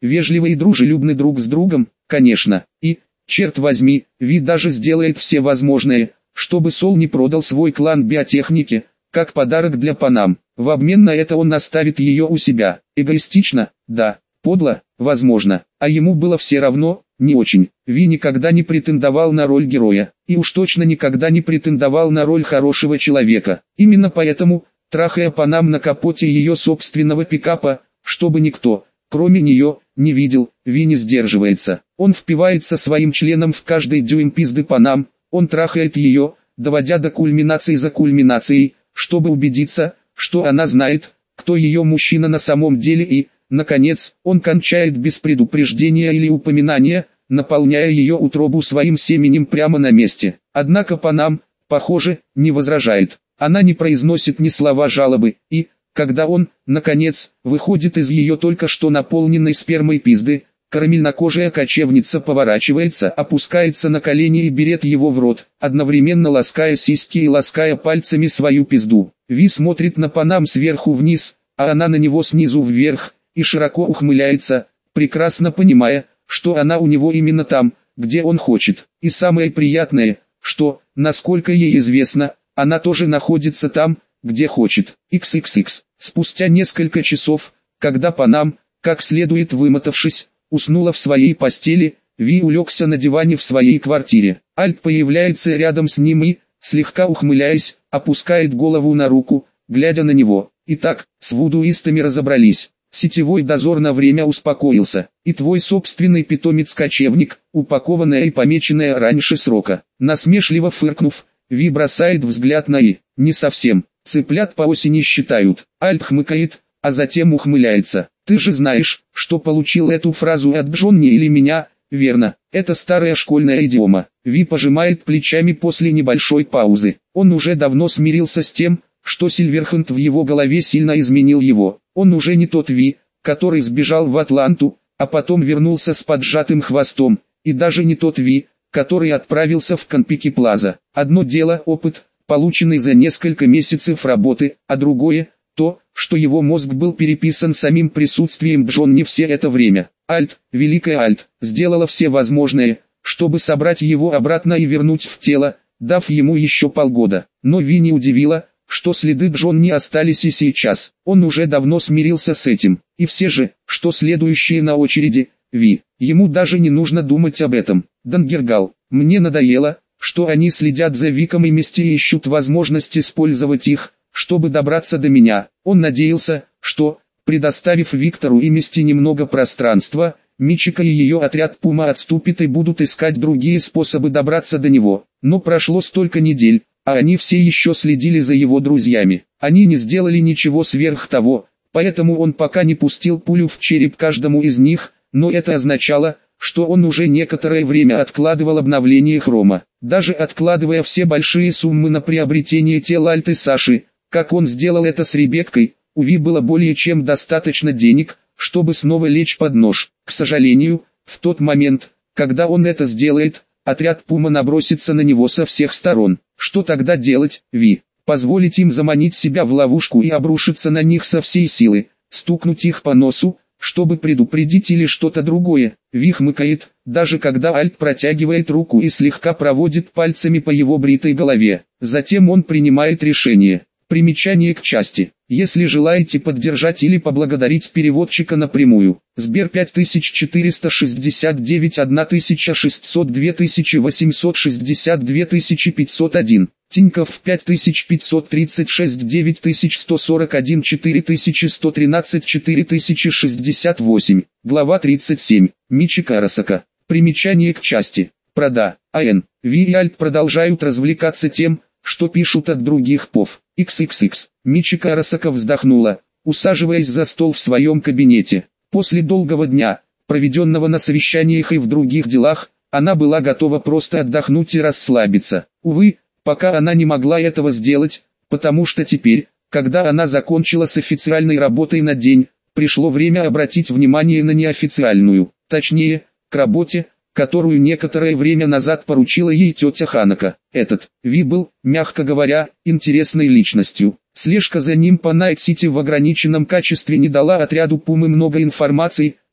вежливы и дружелюбны друг с другом, конечно, и, черт возьми, Ви даже сделает все возможное, чтобы Сол не продал свой клан биотехники, как подарок для Панам. В обмен на это он оставит ее у себя. Эгоистично, да, подло, возможно, а ему было все равно, не очень. Ви никогда не претендовал на роль героя, и уж точно никогда не претендовал на роль хорошего человека. Именно поэтому, трахая Панам на капоте ее собственного пикапа, чтобы никто, кроме нее, не видел, Ви не сдерживается. Он впивается своим членом в каждый дюйм пизды Панам, он трахает ее, доводя до кульминации за кульминацией, чтобы убедиться, что она знает, кто ее мужчина на самом деле и, наконец, он кончает без предупреждения или упоминания, наполняя ее утробу своим семенем прямо на месте. Однако Панам, похоже, не возражает. Она не произносит ни слова жалобы, и, когда он, наконец, выходит из ее только что наполненной спермой пизды, карамельнокожая кочевница поворачивается, опускается на колени и берет его в рот, одновременно лаская сиськи и лаская пальцами свою пизду. Ви смотрит на Панам сверху вниз, а она на него снизу вверх, и широко ухмыляется, прекрасно понимая, что она у него именно там, где он хочет. И самое приятное, что, насколько ей известно, она тоже находится там, где хочет. икс икс икс. Спустя несколько часов, когда Панам, как следует вымотавшись, уснула в своей постели, Ви улегся на диване в своей квартире. Альт появляется рядом с ним и, слегка ухмыляясь, опускает голову на руку, глядя на него. Итак, с вудуистами разобрались. Сетевой дозор на время успокоился, и твой собственный питомец-кочевник, упакованная и помеченная раньше срока. Насмешливо фыркнув, Ви бросает взгляд на И. Не совсем. Цыплят по осени считают. Альт хмыкает, а затем ухмыляется. Ты же знаешь, что получил эту фразу от Джонни или меня, верно? Это старая школьная идиома. Ви пожимает плечами после небольшой паузы. Он уже давно смирился с тем, что Сильверхант в его голове сильно изменил его. Он уже не тот Ви, который сбежал в Атланту, а потом вернулся с поджатым хвостом, и даже не тот Ви, который отправился в Конпики Плаза. Одно дело опыт, полученный за несколько месяцев работы, а другое – то, что его мозг был переписан самим присутствием Джонни все это время. Альт, великая Альт, сделала все возможное, чтобы собрать его обратно и вернуть в тело, дав ему еще полгода. Но Ви не удивила, что следы Джонни остались и сейчас. Он уже давно смирился с этим. И все же, что следующее на очереди, Ви. Ему даже не нужно думать об этом. Дангергал, мне надоело, что они следят за Виком и Мисти и ищут возможность использовать их, чтобы добраться до меня. Он надеялся, что, предоставив Виктору и Мисти немного пространства, Мичика и ее отряд Пума отступит и будут искать другие способы добраться до него. Но прошло столько недель, а они все еще следили за его друзьями. Они не сделали ничего сверх того, поэтому он пока не пустил пулю в череп каждому из них, но это означало, что он уже некоторое время откладывал обновление Хрома. Даже откладывая все большие суммы на приобретение тела Альты Саши, как он сделал это с Ребеккой, у Ви было более чем достаточно денег, чтобы снова лечь под нож. К сожалению, в тот момент, когда он это сделает, отряд Пума набросится на него со всех сторон. Что тогда делать, Ви? Позволить им заманить себя в ловушку и обрушиться на них со всей силы, стукнуть их по носу, чтобы предупредить или что-то другое. Ви хмыкает, даже когда Альт протягивает руку и слегка проводит пальцами по его бритой голове. Затем он принимает решение. Примечание к части. Если желаете поддержать или поблагодарить переводчика напрямую, Сбер пять тысяч четыреста шестьдесят девять тысяча шестьсот два тысячи восемьсот шестьдесят два тысячи пятьсот один, Тинькофф пять тысяч пятьсот тридцать шесть девять тысяч сто сорок один четыре тысячи сто тринадцать четыре тысячи шестьдесят восемь, глава тридцать семь, Мичика Арасака. Примечание к части. Прода, АН. Ви и Альт продолжают развлекаться тем, что пишут от других пов. икс икс икс. Мичика Арасака вздохнула, усаживаясь за стол в своем кабинете. После долгого дня, проведенного на совещаниях и в других делах, она была готова просто отдохнуть и расслабиться. Увы, пока она не могла этого сделать, потому что теперь, когда она закончила с официальной работой на день, пришло время обратить внимание на неофициальную, точнее, к работе, которую некоторое время назад поручила ей тетя Ханако. Этот Ви был, мягко говоря, интересной личностью. Слежка за ним по Найт-Сити в ограниченном качестве не дала отряду Пумы много информации,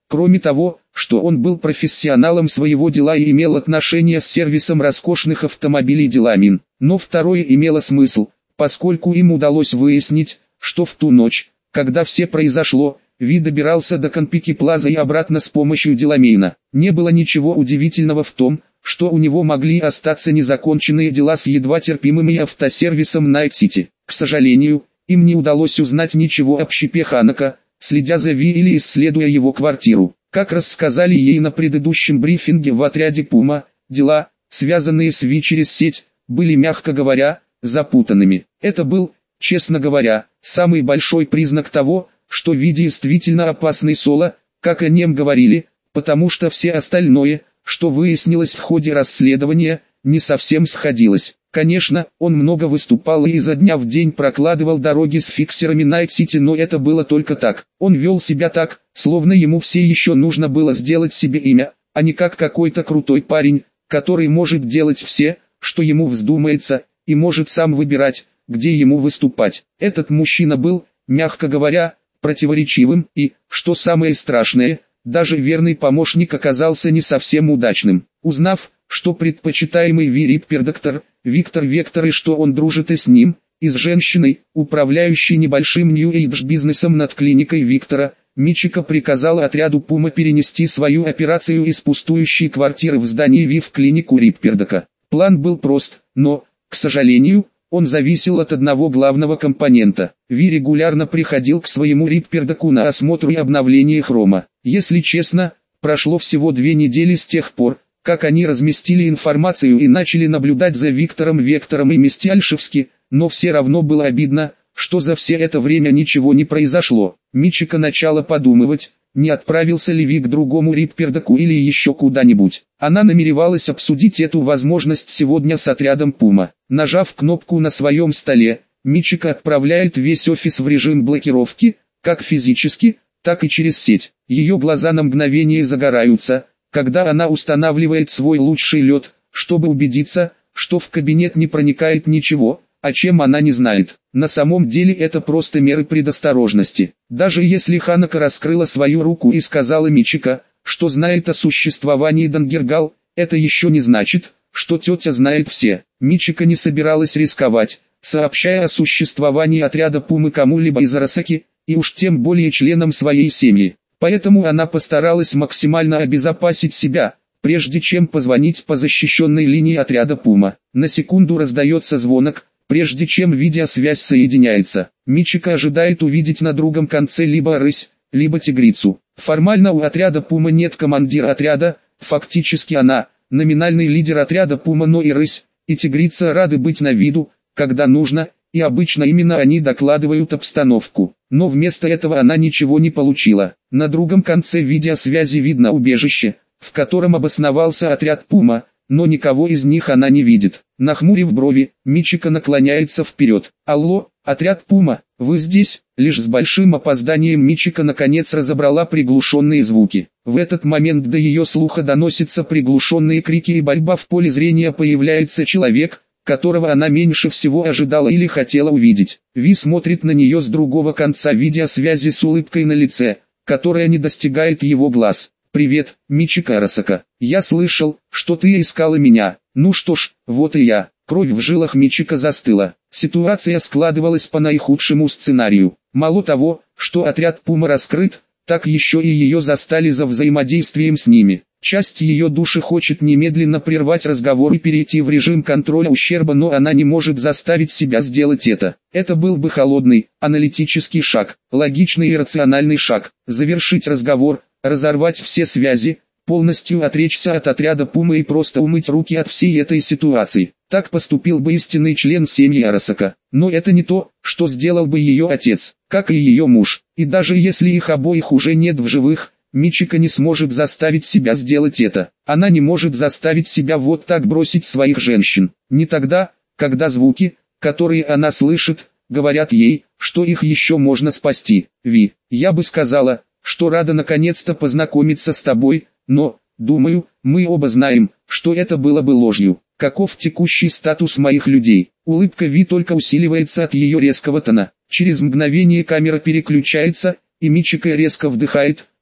Кроме того, что он был профессионалом своего дела и имел отношение с сервисом роскошных автомобилей Деламин. Но второе имело смысл, поскольку им удалось выяснить, что в ту ночь, когда все произошло, Ви добирался до Конпики Плаза и обратно с помощью Деламейна. Не было ничего удивительного в том, что у него могли остаться незаконченные дела с едва терпимым и автосервисом Найт-Сити. К сожалению, им не удалось узнать ничего об щипе Ханака, следя за Ви или исследуя его квартиру. Как рассказали ей на предыдущем брифинге в отряде Пума, дела, связанные с Ви через сеть, были, мягко говоря, запутанными. Это был, честно говоря, самый большой признак того, что Ви действительно опасный соло, как о нем говорили, потому что все остальное, что выяснилось в ходе расследования, не совсем сходилось. Конечно, он много выступал и изо дня в день прокладывал дороги с фиксерами Найт-Сити, но это было только так. Он вел себя так, словно ему все еще нужно было сделать себе имя, а не как какой-то крутой парень, который может делать все, что ему вздумается, и может сам выбирать, где ему выступать. Этот мужчина был, мягко говоря, противоречивым и, что самое страшное, даже верный помощник оказался не совсем удачным. Узнав, что предпочитаемый Ви Риппердоктор, Виктор Вектор и что он дружит и с ним, и с женщиной, управляющей небольшим Нью-Эйдж бизнесом над клиникой Виктора, Мичико приказал отряду Пума перенести свою операцию из пустующей квартиры в здании Ви в клинику Риппердока. План был прост, но, к сожалению, он зависел от одного главного компонента. Ви регулярно приходил к своему Риппердоку на осмотр и обновление хрома. Если честно, прошло всего две недели с тех пор, как они разместили информацию и начали наблюдать за Виктором Вектором и Мистиальшевски, но все равно было обидно, что за все это время ничего не произошло. Мичико начала подумывать, не отправился ли Ви к другому Риппердоку или еще куда-нибудь. Она намеревалась обсудить эту возможность сегодня с отрядом Пума. Нажав кнопку на своем столе, Мичико отправляет весь офис в режим блокировки, как физически, так и через сеть. Ее глаза на мгновение загораются, когда она устанавливает свой лучший лед, чтобы убедиться, что в кабинет не проникает ничего, о чем она не знает. На самом деле это просто меры предосторожности. Даже если Ханако раскрыла свою руку и сказала Мичико, что знает о существовании Дангергал, это еще не значит, что тетя знает все. Мичико не собиралась рисковать, сообщая о существовании отряда Пумы кому-либо из Арасаки, и уж тем более членам своей семьи. Поэтому она постаралась максимально обезопасить себя, прежде чем позвонить по защищенной линии отряда Пума. На секунду раздается звонок, прежде чем видеосвязь соединяется. Мичико ожидает увидеть на другом конце либо рысь, либо тигрицу. Формально у отряда Пума нет командира отряда, фактически она, номинальный лидер отряда Пума, но и рысь, и тигрица рады быть на виду, когда нужно, и обычно именно они докладывают обстановку. Но вместо этого она ничего не получила. На другом конце видеосвязи видно убежище, в котором обосновался отряд Пума, но никого из них она не видит. Нахмурив брови, Мичико наклоняется вперед. «Алло, отряд Пума, вы здесь?» Лишь с большим опозданием Мичико наконец разобрала приглушенные звуки. В этот момент до ее слуха доносятся приглушенные крики и борьба. В поле зрения появляется человек, которого она меньше всего ожидала или хотела увидеть. Ви смотрит на нее с другого конца видеосвязи с улыбкой на лице, которая не достигает его глаз. «Привет, Мичико Арасака. Я слышал, что ты искала меня. Ну что ж, вот и я». Кровь в жилах Мичико застыла. Ситуация складывалась по наихудшему сценарию. Мало того, что отряд Пума раскрыт, так еще и ее застали за взаимодействием с ними. Часть ее души хочет немедленно прервать разговор и перейти в режим контроля ущерба, но она не может заставить себя сделать это. Это был бы холодный, аналитический шаг, логичный и рациональный шаг. Завершить разговор, разорвать все связи, полностью отречься от отряда Пума и просто умыть руки от всей этой ситуации. Так поступил бы истинный член семьи Арасака. Но это не то, что сделал бы ее отец, как и ее муж. И даже если их обоих уже нет в живых, Мичико не сможет заставить себя сделать это. Она не может заставить себя вот так бросить своих женщин. Не тогда, когда звуки, которые она слышит, говорят ей, что их еще можно спасти. Ви, я бы сказала, что рада наконец-то познакомиться с тобой, но, думаю, мы оба знаем, что это было бы ложью. Каков текущий статус моих людей? Улыбка Ви только усиливается от ее резкого тона. Через мгновение камера переключается, и Мичико резко вдыхает,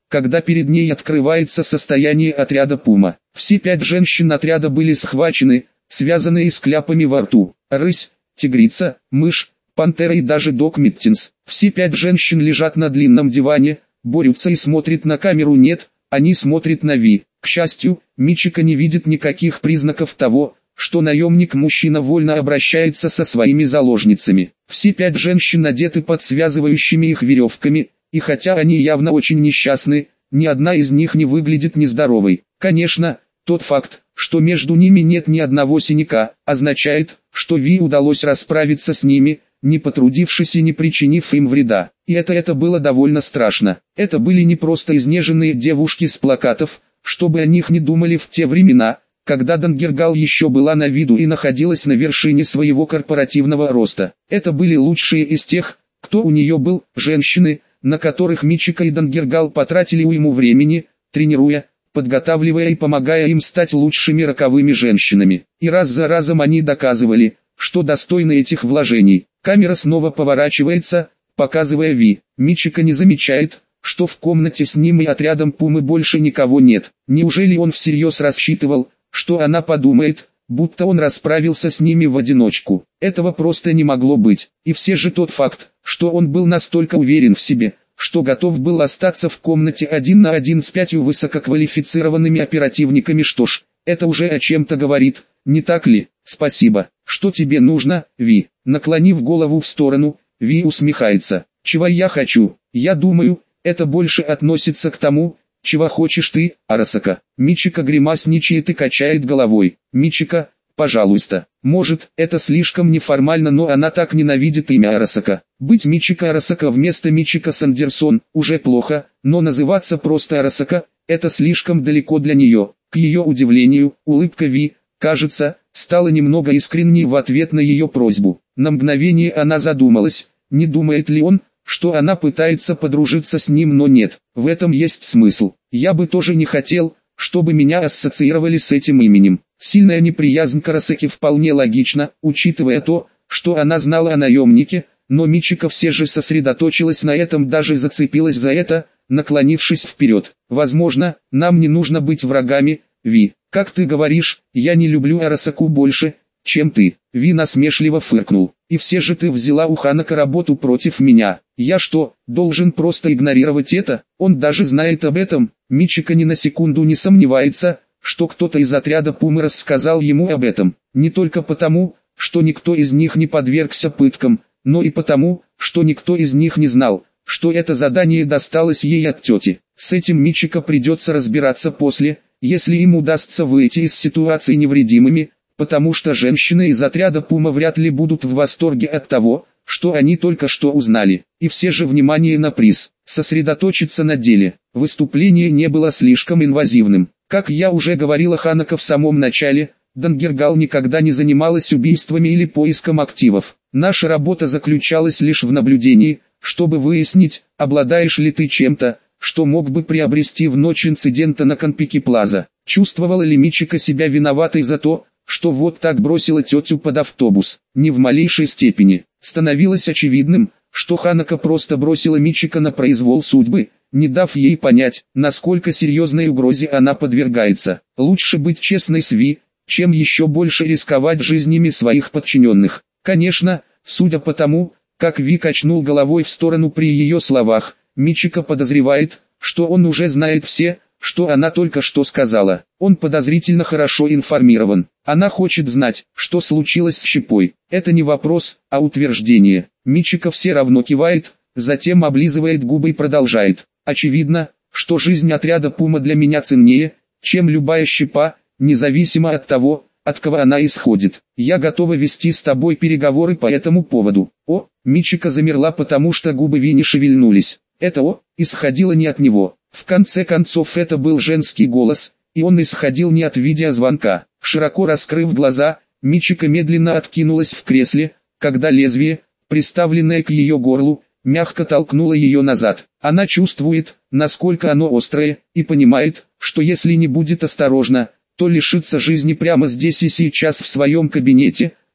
когда перед ней открывается состояние отряда Пума. Все пять женщин отряда были схвачены, связанные с кляпами во рту. Рысь, тигрица, мышь, пантера и даже Док Миттинс. Все пять женщин лежат на длинном диване, борются и смотрят на камеру. Нет, они смотрят на Ви. К счастью, Мичико не видит никаких признаков того, что наемник-мужчина вольно обращается со своими заложницами. Все пять женщин надеты под связывающими их веревками, и хотя они явно очень несчастны, ни одна из них не выглядит нездоровой. Конечно, тот факт, что между ними нет ни одного синяка, означает, что Ви удалось расправиться с ними, не потрудившись и не причинив им вреда. И это это было довольно страшно. Это были не просто изнеженные девушки с плакатов, чтобы о них не думали в те времена, когда Дангергал еще была на виду и находилась на вершине своего корпоративного роста. Это были лучшие из тех, кто у нее был, женщины, на которых Мичико и Дангергал потратили уйму времени, тренируя, подготавливая и помогая им стать лучшими роковыми женщинами. И раз за разом они доказывали, что достойны этих вложений. Камера снова поворачивается, показывая Ви. Мичико не замечает, что в комнате с ним и отрядом Пумы больше никого нет. Неужели он всерьез рассчитывал, что она подумает, будто он расправился с ними в одиночку? Этого просто не могло быть. И все же тот факт, что он был настолько уверен в себе, что готов был остаться в комнате один на один с пятью высококвалифицированными оперативниками, что ж, это уже о чем-то говорит, не так ли? Спасибо. Что тебе нужно, Ви? Наклонив голову в сторону, Ви усмехается. Чего я хочу? Я думаю, это больше относится к тому, чего хочешь ты, Арасака. Мичико гримасничает и качает головой. Мичико, пожалуйста. Может, это слишком неформально, но она так ненавидит имя Арасака. Быть Мичико Арасака вместо Мичико Сандерсон уже плохо, но называться просто Арасака – это слишком далеко для нее. К ее удивлению, улыбка Ви, кажется, стала немного искренней в ответ на ее просьбу. На мгновение она задумалась, не думает ли он, что она пытается подружиться с ним, но нет, в этом есть смысл. Я бы тоже не хотел, чтобы меня ассоциировали с этим именем. Сильная неприязнь к Арасаке вполне логична, учитывая то, что она знала о наемнике, но Мичико все же сосредоточилась на этом, даже зацепилась за это, наклонившись вперед. Возможно, нам не нужно быть врагами, Ви. Как ты говоришь, я не люблю Арасаку больше, чем ты. Ви насмешливо фыркнул. И все же ты взяла у Ханако работу против меня. Я что, должен просто игнорировать это? Он даже знает об этом. Мичико ни на секунду не сомневается, что кто-то из отряда Пумы рассказал ему об этом. Не только потому, что никто из них не подвергся пыткам, но и потому, что никто из них не знал, что это задание досталось ей от тети. С этим Мичико придется разбираться после, если им удастся выйти из ситуации невредимыми, потому что женщины из отряда Пума вряд ли будут в восторге от того, что они только что узнали. И все же внимание на приз, сосредоточиться на деле. Выступление не было слишком инвазивным. Как я уже говорила Ханако в самом начале, Дангергал никогда не занималась убийствами или поиском активов. Наша работа заключалась лишь в наблюдении, чтобы выяснить, обладаешь ли ты чем-то, что мог бы приобрести в ночь инцидента на Конпеки Плаза. Чувствовала ли Мичико себя виноватой за то, что вот так бросила тетю под автобус? Ни в малейшей степени. Становилось очевидным, что Ханако просто бросила Мичико на произвол судьбы, не дав ей понять, насколько серьезной угрозе она подвергается. Лучше быть честной с Ви, чем еще больше рисковать жизнями своих подчиненных. Конечно, судя по тому, как Ви качнул головой в сторону при ее словах, Мичико подозревает, что он уже знает все, что она только что сказала. Он подозрительно хорошо информирован. Она хочет знать, что случилось с Щепой. Это не вопрос, а утверждение. Мичико все равно кивает, затем облизывает губы и продолжает. Очевидно, что жизнь отряда Пума для меня ценнее, чем любая щепа, независимо от того, от кого она исходит. Я готова вести с тобой переговоры по этому поводу. О, Мичико замерла, потому что губы Ви не шевельнулись. Это «о» исходило не от него. В конце концов это был женский голос, и он исходил не от видеозвонка. Широко раскрыв глаза, Мичико медленно откинулась в кресле, когда лезвие, приставленное к ее горлу, мягко толкнуло ее назад. Она чувствует, насколько оно острое, и понимает, что если не будет осторожна, то лишится жизни прямо здесь и сейчас в своем кабинете,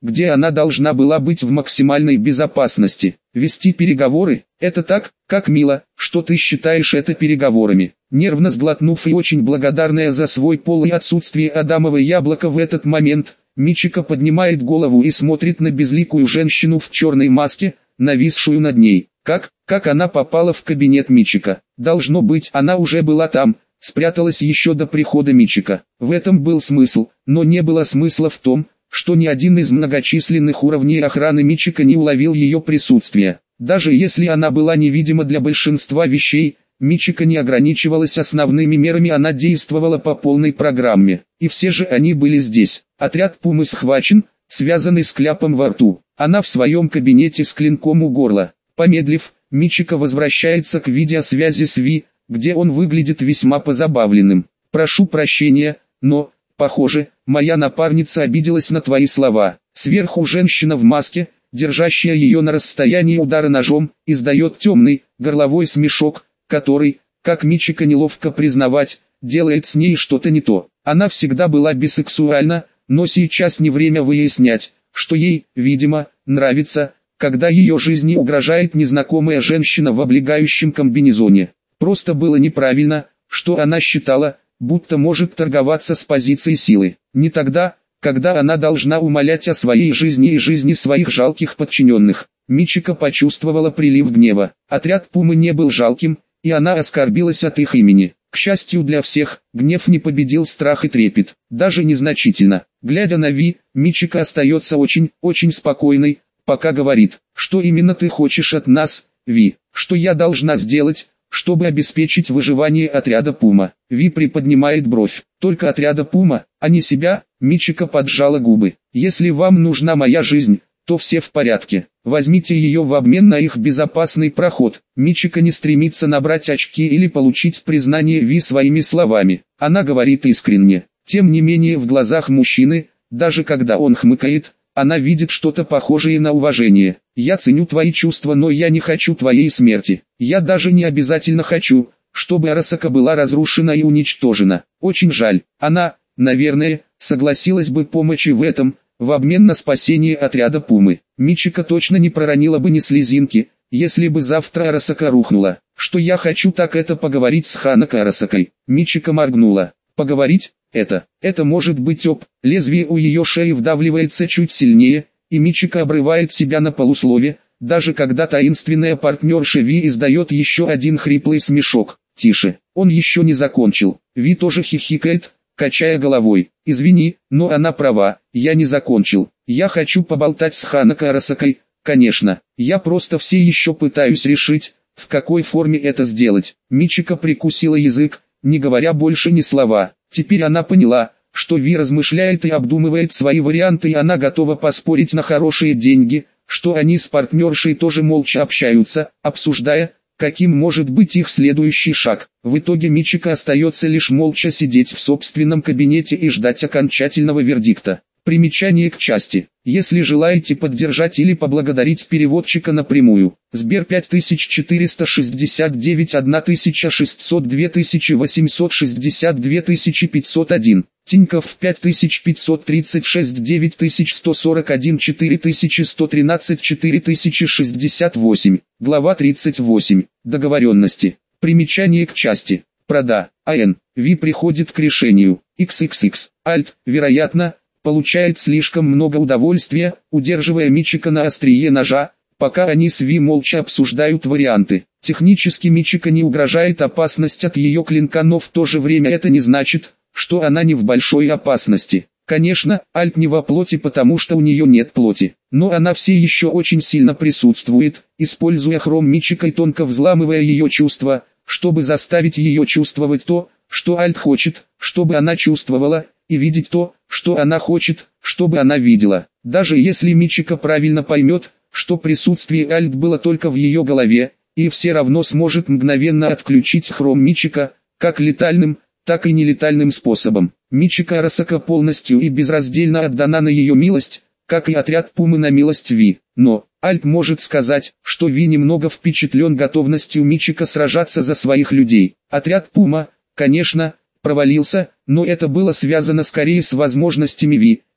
где она должна была быть в максимальной безопасности. Вести переговоры – это так, как мило, что ты считаешь это переговорами. Нервно сглотнув и очень благодарная за свой пол и отсутствие адамово яблоко в этот момент, Мичико поднимает голову и смотрит на безликую женщину в черной маске, нависшую над ней. Как, как она попала в кабинет Мичико? Должно быть, она уже была там, спряталась еще до прихода Мичико. В этом был смысл, но не было смысла в том, что ни один из многочисленных уровней охраны Мичико не уловил ее присутствие. Даже если она была невидима для большинства вещей, Мичико не ограничивалась основными мерами, она действовала по полной программе. И все же они были здесь. Отряд Пумы схвачен, связанный с кляпом во рту. Она в своем кабинете с клинком у горла. Помедлив, Мичико возвращается к видеосвязи с Ви, где он выглядит весьма позабавленным. «Прошу прощения, но, похоже, моя напарница обиделась на твои слова». Сверху женщина в маске, держащая ее на расстоянии удара ножом, издает темный, горловой смешок, который, как Мичико неловко признавать, делает с ней что-то не то. Она всегда была бисексуальна, но сейчас не время выяснять, что ей, видимо, нравится, когда ее жизни угрожает незнакомая женщина в облегающем комбинезоне. Просто было неправильно, что она считала, будто может торговаться с позицией силы. Не тогда, когда она должна умолять о своей жизни и жизни своих жалких подчиненных. Мичико почувствовала прилив гнева. Отряд Пумы не был жалким, и она оскорбилась от их имени. К счастью для всех, гнев не победил страх и трепет, даже незначительно. Глядя на Ви, Мичико остается очень, очень спокойной, пока говорит: «Что именно ты хочешь от нас, Ви? Что я должна сделать, чтобы обеспечить выживание отряда Пума?» Ви приподнимает бровь. «Только отряда Пума, а не себя?» Мичико поджала губы. «Если вам нужна моя жизнь, то все в порядке. Возьмите ее в обмен на их безопасный проход». Мичико не стремится набрать очки или получить признание Ви своими словами. Она говорит искренне. Тем не менее в глазах мужчины, даже когда он хмыкает, она видит что-то похожее на уважение. «Я ценю твои чувства, но я не хочу твоей смерти. Я даже не обязательно хочу, чтобы Арасака была разрушена и уничтожена. Очень жаль. Она, наверное, согласилась бы помочь в этом, в обмен на спасение отряда Пумы». Мичико точно не проронила бы ни слезинки, если бы завтра Арасака рухнула. «Что я хочу, так это поговорить с Ханако Арасакой». Мичико моргнула. «Поговорить? Это, это может быть оп». Лезвие у ее шеи вдавливается чуть сильнее, и Мичико обрывает себя на полуслове, даже когда таинственная партнерша Ви издает еще один хриплый смешок. «Тише, он еще не закончил». Ви тоже хихикает, качая головой. «Извини, но она права, я не закончил. Я хочу поболтать с Ханако Арасакой, конечно. Я просто все еще пытаюсь решить, в какой форме это сделать». Мичико прикусила язык, не говоря больше ни слова. Теперь она поняла, что Ви размышляет и обдумывает свои варианты, и она готова поспорить на хорошие деньги, что они с партнершей тоже молча общаются, обсуждая, каким может быть их следующий шаг. В итоге Мичико остается лишь молча сидеть в собственном кабинете и ждать окончательного вердикта. Примечание к части. Если желаете поддержать или поблагодарить переводчика напрямую. Сбер пять тысяч четыреста шестьдесят девять тысяча шестьсот два тысячи восемьсот шестьдесят два тысячи пятьсот один. Тинькофф пять тысяч пятьсот тридцать шесть девять тысяч сто сорок один четыре тысячи сто тринадцать четыре тысячи шестьдесят восемь. Глава тридцать восемь. Договоренности. Примечание к части. Прода. АН. Ви приходит к решению. икс икс икс. Альт. Вероятно, получает слишком много удовольствия, удерживая Мичико на острие ножа, пока они с Ви молча обсуждают варианты. Технически Мичико не угрожает опасность от ее клинка, но в то же время это не значит, что она не в большой опасности. Конечно, Альт не во плоти, потому что у нее нет плоти, но она все еще очень сильно присутствует, используя хром Мичико и тонко взламывая ее чувства, чтобы заставить ее чувствовать то, что Альт хочет, чтобы она чувствовала, и видеть то, что она хочет, чтобы она видела. Даже если Мичико правильно поймет, что присутствие Альт было только в ее голове, и все равно сможет мгновенно отключить хром Мичико, как летальным, так и нелетальным способом. Мичико Арасака полностью и безраздельно отдана на ее милость, как и отряд Пумы на милость Ви. Но, Альт может сказать, что Ви немного впечатлен готовностью Мичико сражаться за своих людей. Отряд Пума, конечно, провалился, но это было связано скорее с возможностями Ви,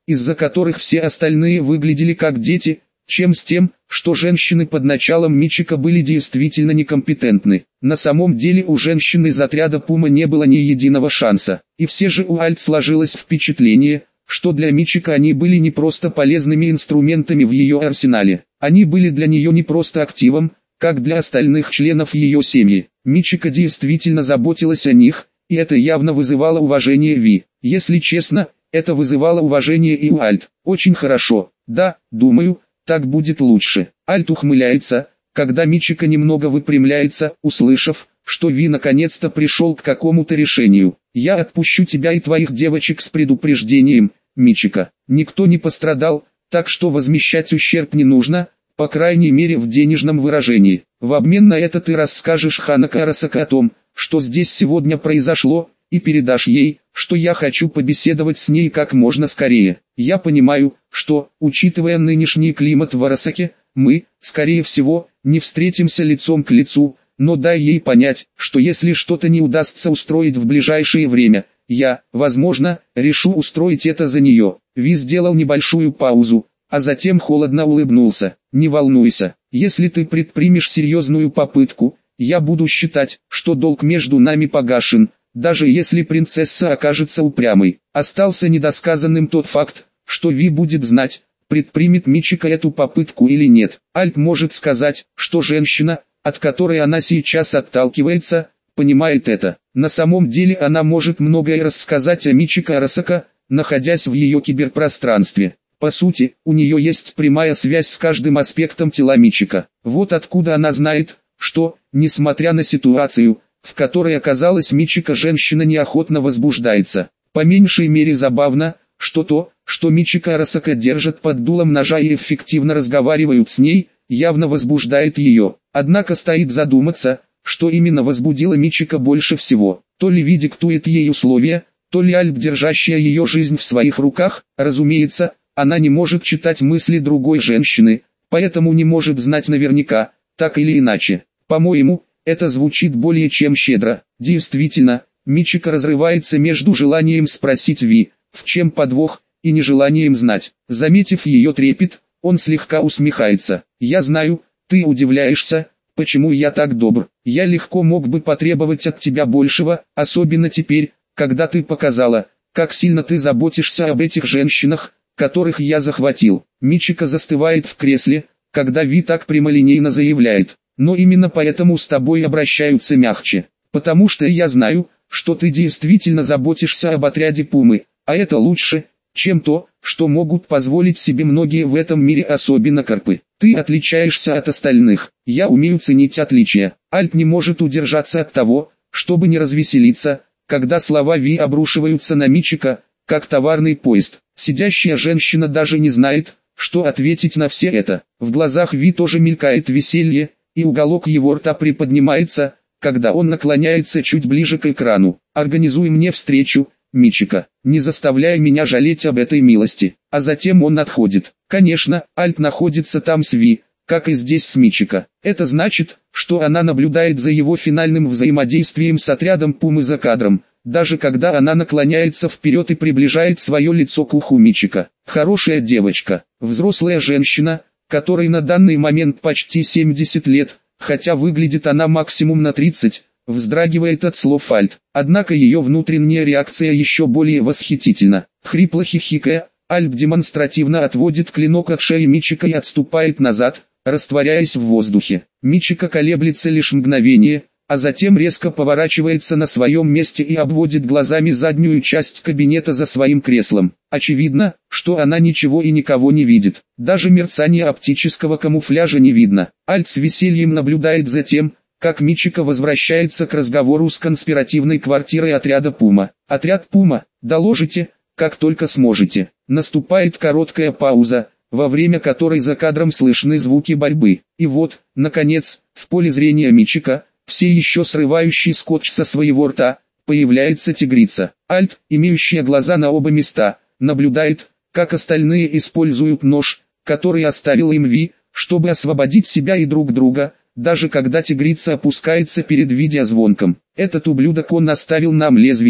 из-за которых все остальные выглядели как дети, чем с тем, что женщины под началом Мичика были действительно некомпетентны. На самом деле у женщин из отряда Пума не было ни единого шанса. И все же у Альт сложилось впечатление, что для Мичика они были не просто полезными инструментами в ее арсенале. Они были для нее не просто активом, как для остальных членов ее семьи. Мичика действительно заботилась о них, и это явно вызывало уважение Ви. Если честно, это вызывало уважение и у Альт. Очень хорошо. Да, думаю, так будет лучше. Альт ухмыляется, когда Мичика немного выпрямляется, услышав, что Ви наконец-то пришел к какому-то решению. «Я отпущу тебя и твоих девочек с предупреждением, Мичика. Никто не пострадал, так что возмещать ущерб не нужно, по крайней мере в денежном выражении. В обмен на это ты расскажешь Ханако Арасака о том, что здесь сегодня произошло, и передашь ей, что я хочу побеседовать с ней как можно скорее. Я понимаю, что, учитывая нынешний климат в Арасаке, мы, скорее всего, не встретимся лицом к лицу, но дай ей понять, что если что-то не удастся устроить в ближайшее время, я, возможно, решу устроить это за нее». Ви сделал небольшую паузу, а затем холодно улыбнулся. «Не волнуйся, если ты предпримешь серьезную попытку, я буду считать, что долг между нами погашен, даже если принцесса окажется упрямой». Остался недосказанным тот факт, что Ви будет знать, предпримет Мичика эту попытку или нет. Альт может сказать, что женщина, от которой она сейчас отталкивается, понимает это. На самом деле она может многое рассказать о Мичика Арасака, находясь в ее киберпространстве. По сути, у нее есть прямая связь с каждым аспектом тела Мичика. Вот откуда она знает, что, несмотря на ситуацию, в которой оказалась Мичика, женщина неохотно возбуждается. По меньшей мере забавно, что то, что Мичика Арасака держат под дулом ножа и эффективно разговаривают с ней, явно возбуждает ее. Однако стоит задуматься, что именно возбудило Мичика больше всего. То ли Ви диктует ей условия, то ли Альт, держащая ее жизнь в своих руках. Разумеется, она не может читать мысли другой женщины, поэтому не может знать наверняка, так или иначе. По-моему, это звучит более чем щедро. Действительно, Мичика разрывается между желанием спросить Ви, в чем подвох, и нежеланием знать. Заметив ее трепет, он слегка усмехается. «Я знаю, ты удивляешься, почему я так добр. Я легко мог бы потребовать от тебя большего, особенно теперь, когда ты показала, как сильно ты заботишься об этих женщинах, которых я захватил». Мичика застывает в кресле, когда Ви так прямолинейно заявляет. «Но именно поэтому с тобой обращаются мягче. Потому что я знаю, что ты действительно заботишься об отряде Пумы, а это лучше, чем то, что могут позволить себе многие в этом мире, особенно карпы. Ты отличаешься от остальных. Я умею ценить отличия». Альт не может удержаться от того, чтобы не развеселиться, когда слова Ви обрушиваются на Мичика, как товарный поезд. Сидящая женщина даже не знает, что ответить на все это. В глазах Ви тоже мелькает веселье, и уголок его рта приподнимается, когда он наклоняется чуть ближе к экрану. «Организуй мне встречу, Мичика, не заставляй меня жалеть об этой милости». А затем он отходит. Конечно, Альт находится там с Ви, как и здесь с Мичика. Это значит, что она наблюдает за его финальным взаимодействием с отрядом Пумы за кадром, даже когда она наклоняется вперед и приближает свое лицо к уху Мичика. Хорошая девочка, взрослая женщина, которой на данный момент почти семьдесят лет, хотя выглядит она максимум на тридцать, вздрагивает от слов Альт. Однако ее внутренняя реакция еще более восхитительна. Хрипло хихикая, Альт демонстративно отводит клинок от шеи Мичика и отступает назад, растворяясь в воздухе. Мичика колеблется лишь мгновение, а затем резко поворачивается на своем месте и обводит глазами заднюю часть кабинета за своим креслом. Очевидно, что она ничего и никого не видит. Даже мерцание оптического камуфляжа не видно. Альт с весельем наблюдает за тем, как Мичика возвращается к разговору с конспиративной квартирой отряда Пума. «Отряд Пума, доложите, как только сможете». Наступает короткая пауза, во время которой за кадром слышны звуки борьбы. И вот, наконец, в поле зрения Мичика, все еще срывающий скотч со своего рта, появляется тигрица. Альт, имеющая глаза на оба места, наблюдает, как остальные используют нож, который оставил им Ви, чтобы освободить себя и друг друга, даже когда тигрица опускается перед видеозвонком. «Этот ублюдок, он оставил нам лезвие,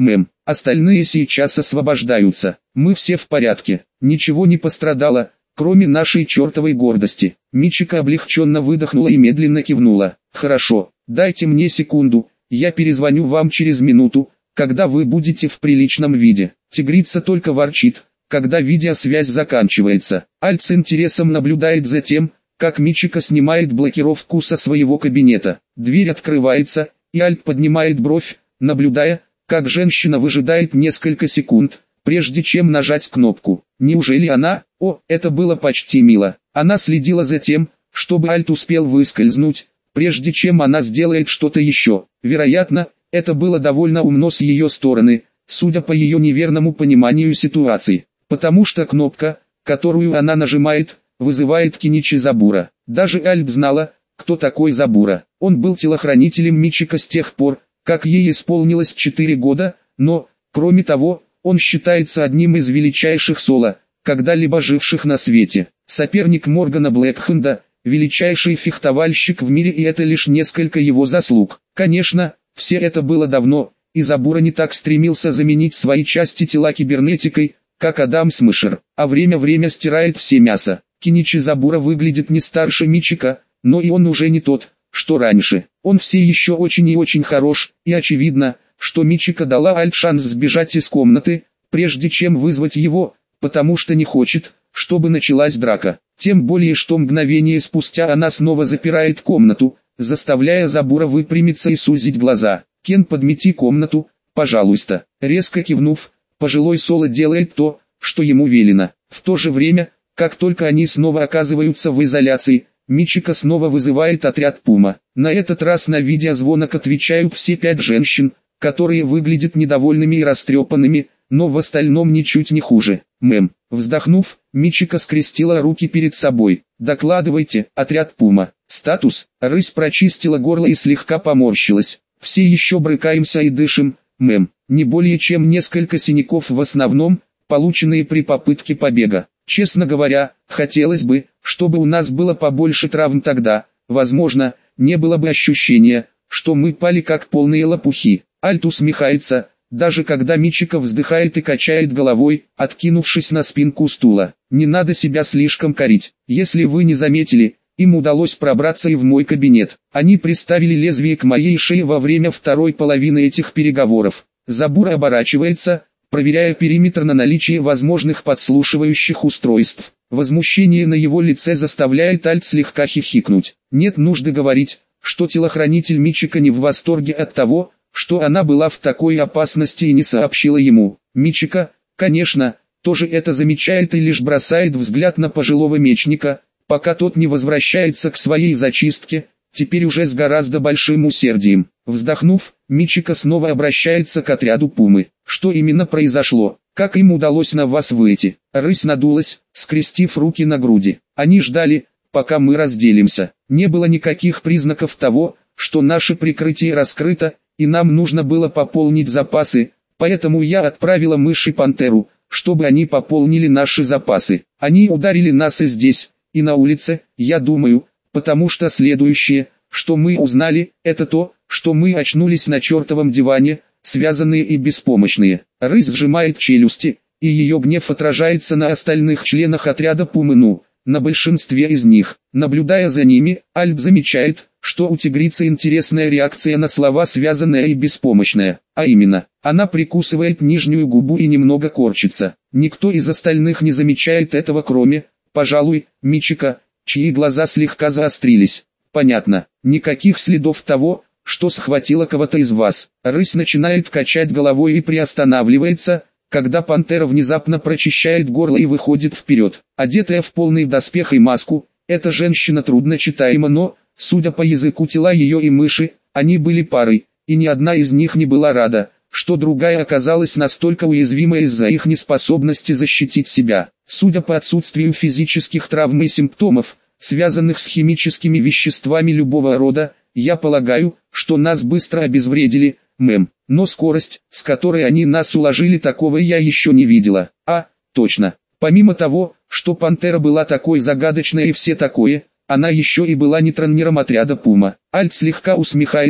Мэм, остальные сейчас освобождаются. Мы все в порядке. Ничего не пострадало, кроме нашей чертовой гордости. Мичика облегченно выдохнула и медленно кивнула. Хорошо, дайте мне секунду, я перезвоню вам через минуту, когда вы будете в приличном виде. Тигрица только ворчит, когда видеосвязь заканчивается. Альт с интересом наблюдает за тем, как Мичика снимает блокировку со своего кабинета. Дверь открывается, и Альт поднимает бровь, наблюдая, как женщина выжидает несколько секунд, прежде чем нажать кнопку. Неужели она? О, это было почти мило. Она следила за тем, чтобы Альт успел выскользнуть, прежде чем она сделает что-то еще. Вероятно, это было довольно умно с ее стороны, судя по ее неверному пониманию ситуации, потому что кнопка, которую она нажимает, вызывает Киничи Забура. Даже Альт знала, кто такой Забура. Он был телохранителем Мичика с тех пор, как ей исполнилось четыре года, но, кроме того, он считается одним из величайших соло, когда-либо живших на свете. Соперник Моргана Блэкхенда, величайший фехтовальщик в мире, и это лишь несколько его заслуг. Конечно, все это было давно, и Забура не так стремился заменить свои части тела кибернетикой, как Адам Смешер, а время-время стирает все мясо. Киничи Забура выглядит не старше Мичика, но и он уже не тот, что раньше. Он все еще очень и очень хорош, и очевидно, что Мичика дала Альт шанс сбежать из комнаты, прежде чем вызвать его, потому что не хочет, чтобы началась драка. Тем более, что мгновение спустя она снова запирает комнату, заставляя Забура выпрямиться и сузить глаза. «Кен, подмети комнату, пожалуйста». Резко кивнув, пожилой соло делает то, что ему велено. В то же время, как только они снова оказываются в изоляции, Мичика снова вызывает отряд Пума. На этот раз на видеозвонок отвечают все пять женщин, которые выглядят недовольными и растрепанными, но в остальном ничуть не хуже. «Мэм». Вздохнув, Мичика скрестила руки перед собой. «Докладывайте, отряд Пума». «Статус». Рысь прочистила горло и слегка поморщилась. «Все еще брыкаемся и дышим, мэм. Не более чем несколько синяков, в основном, полученные при попытке побега. Честно говоря, хотелось бы, чтобы у нас было побольше травм, тогда, возможно, не было бы ощущения, что мы пали как полные лопухи». Альт усмехается, даже когда Мичика вздыхает и качает головой, откинувшись на спинку стула. «Не надо себя слишком корить. Если вы не заметили, им удалось пробраться и в мой кабинет. Они приставили лезвие к моей шее во время второй половины этих переговоров». Забура оборачивается, проверяя периметр на наличие возможных подслушивающих устройств. Возмущение на его лице заставляет Альт слегка хихикнуть. Нет нужды говорить, что телохранитель Мичика не в восторге от того, что она была в такой опасности и не сообщила ему. Мичика, конечно, тоже это замечает и лишь бросает взгляд на пожилого мечника, пока тот не возвращается к своей зачистке, теперь уже с гораздо большим усердием. Вздохнув, Мичика снова обращается к отряду Пумы. «Что именно произошло? Как им удалось на вас выйти?» Рысь надулась, скрестив руки на груди. «Они ждали, пока мы разделимся. Не было никаких признаков того, что наше прикрытие раскрыто, и нам нужно было пополнить запасы, поэтому я отправила мышь и пантеру, чтобы они пополнили наши запасы. Они ударили нас и здесь, и на улице, я думаю, потому что следующее, что мы узнали, это то, что мы очнулись на чертовом диване, связанные и беспомощные». Рысь сжимает челюсти, и ее гнев отражается на остальных членах отряда Пумы, ну, на большинстве из них. Наблюдая за ними, Альт замечает, что у тигрицы интересная реакция на слова «связанная» и «беспомощная», а именно, она прикусывает нижнюю губу и немного корчится. Никто из остальных не замечает этого, кроме, пожалуй, Мичика, чьи глаза слегка заострились. «Понятно, никаких следов того, что схватило кого-то из вас». Рысь начинает качать головой и приостанавливается, когда пантера внезапно прочищает горло и выходит вперед. Одетая в полный доспех и маску, эта женщина трудно читаема, но, судя по языку тела ее и мыши, они были парой, и ни одна из них не была рада, что другая оказалась настолько уязвимой из-за их неспособности защитить себя. Судя по отсутствию физических травм и симптомов, связанных с химическими веществами любого рода, я полагаю, что нас быстро обезвредили, мэм. Но скорость, с которой они нас уложили, такого я еще не видела. А, точно. Помимо того, что пантера была такой загадочной и все такое, она еще и была нейтронером отряда Пума. Альт слегка усмехается,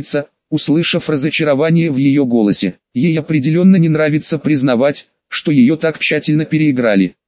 услышав разочарование в ее голосе. Ей определенно не нравится признавать, что ее так тщательно переиграли.